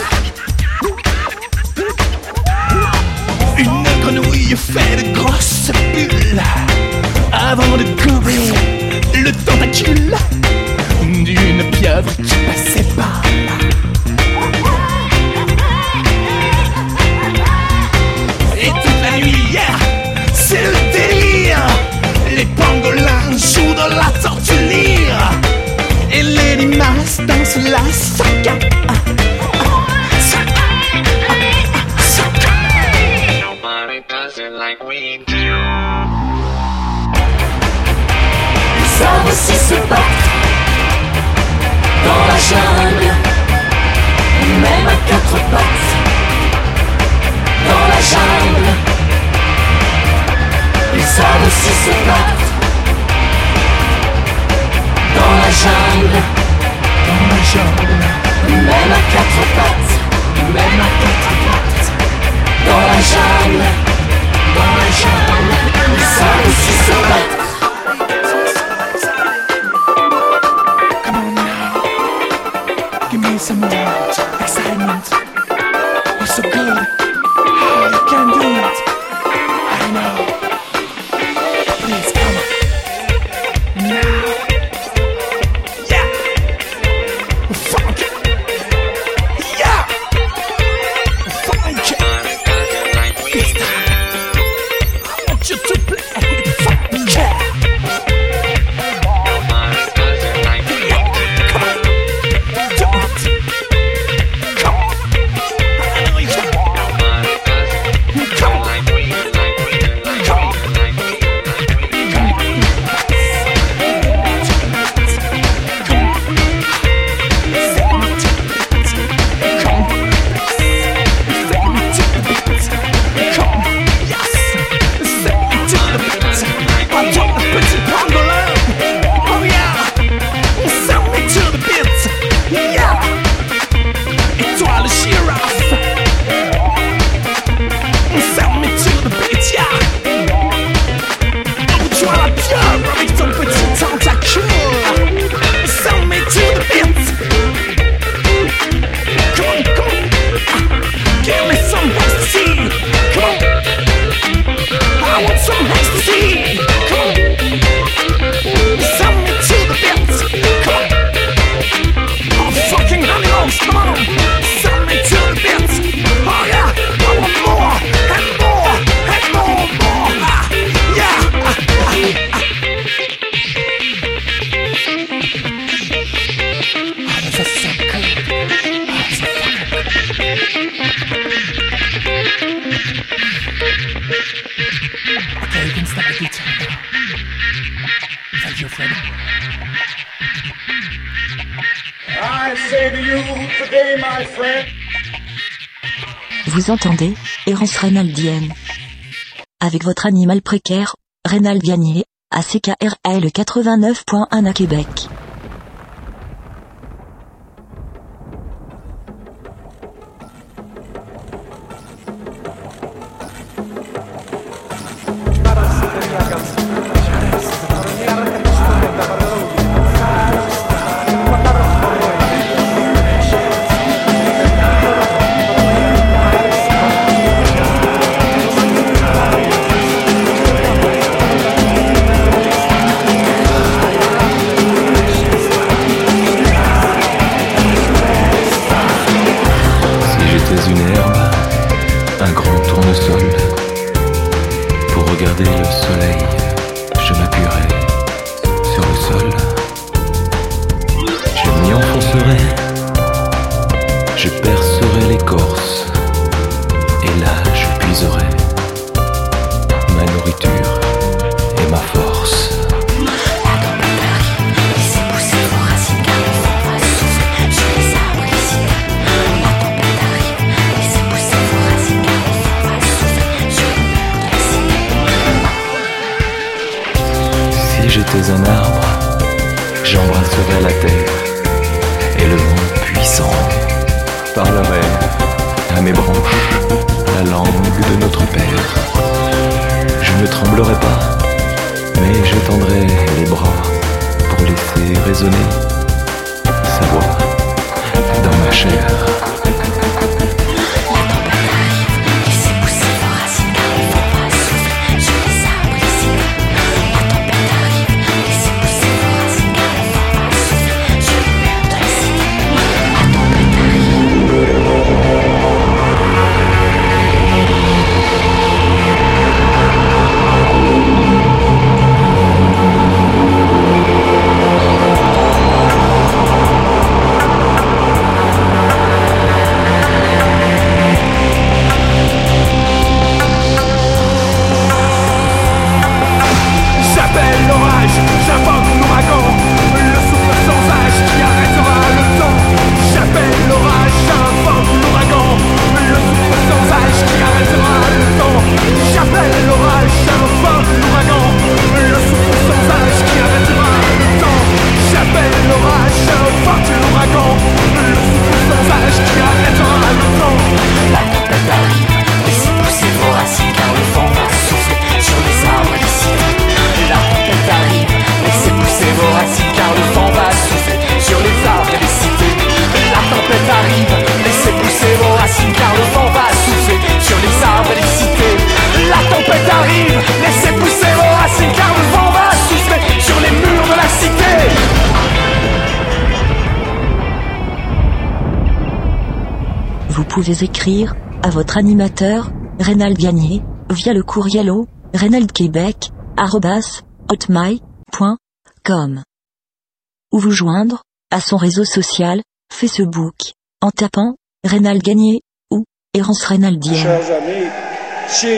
Une grenouille fait de grosses bulles avant de couvrir le tentacule d'une pieuvre qui passait par là. Et toute la nuit, yeah, c'est le délire. Les pangolins jouent dans la tortue-lyre et les limaces dansent la soca. Nobody does it like we do. Ils savent aussi se battre dans la jungle, même à quatre pattes. Dans la jungle, ils savent aussi se battre dans la jungle, dans la jungle, même à quatre pattes, même à quatre pattes. Dans la jungle, dans la jungle, ils savent aussi se battre. Give me some more excitement. You're so good. Oh, you can do it. I know. Please come on. Now. Yeah. Funk it. Yeah. Funk it. This time. I want you to play funk it. Vous entendez, Errance Reynaldienne. Avec votre animal précaire, Reynald Gagné, à C K R L quatre-vingt-neuf point un à Québec. We'll be right back. j'embrasserai la terre et le vent puissant parlerait à mes branches la langue de notre Père. Je ne tremblerai pas, mais je tendrai les bras pour laisser résonner sa voix dans ma chair. Vous pouvez écrire à votre animateur, Reynald Gagné, via le courriel au reynaldquebec arobase hotmail point com ou vous joindre à son réseau social Facebook en tapant Reynald Gagné ou Errance Reynaldienne. Chers amis, si,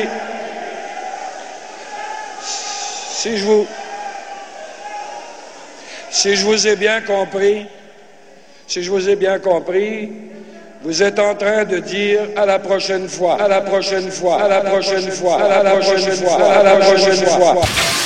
si je vous si je vous ai bien compris, si je vous ai bien compris, vous êtes en train de dire à la prochaine fois, à la prochaine fois, à la prochaine fois, à la prochaine fois, à la prochaine fois.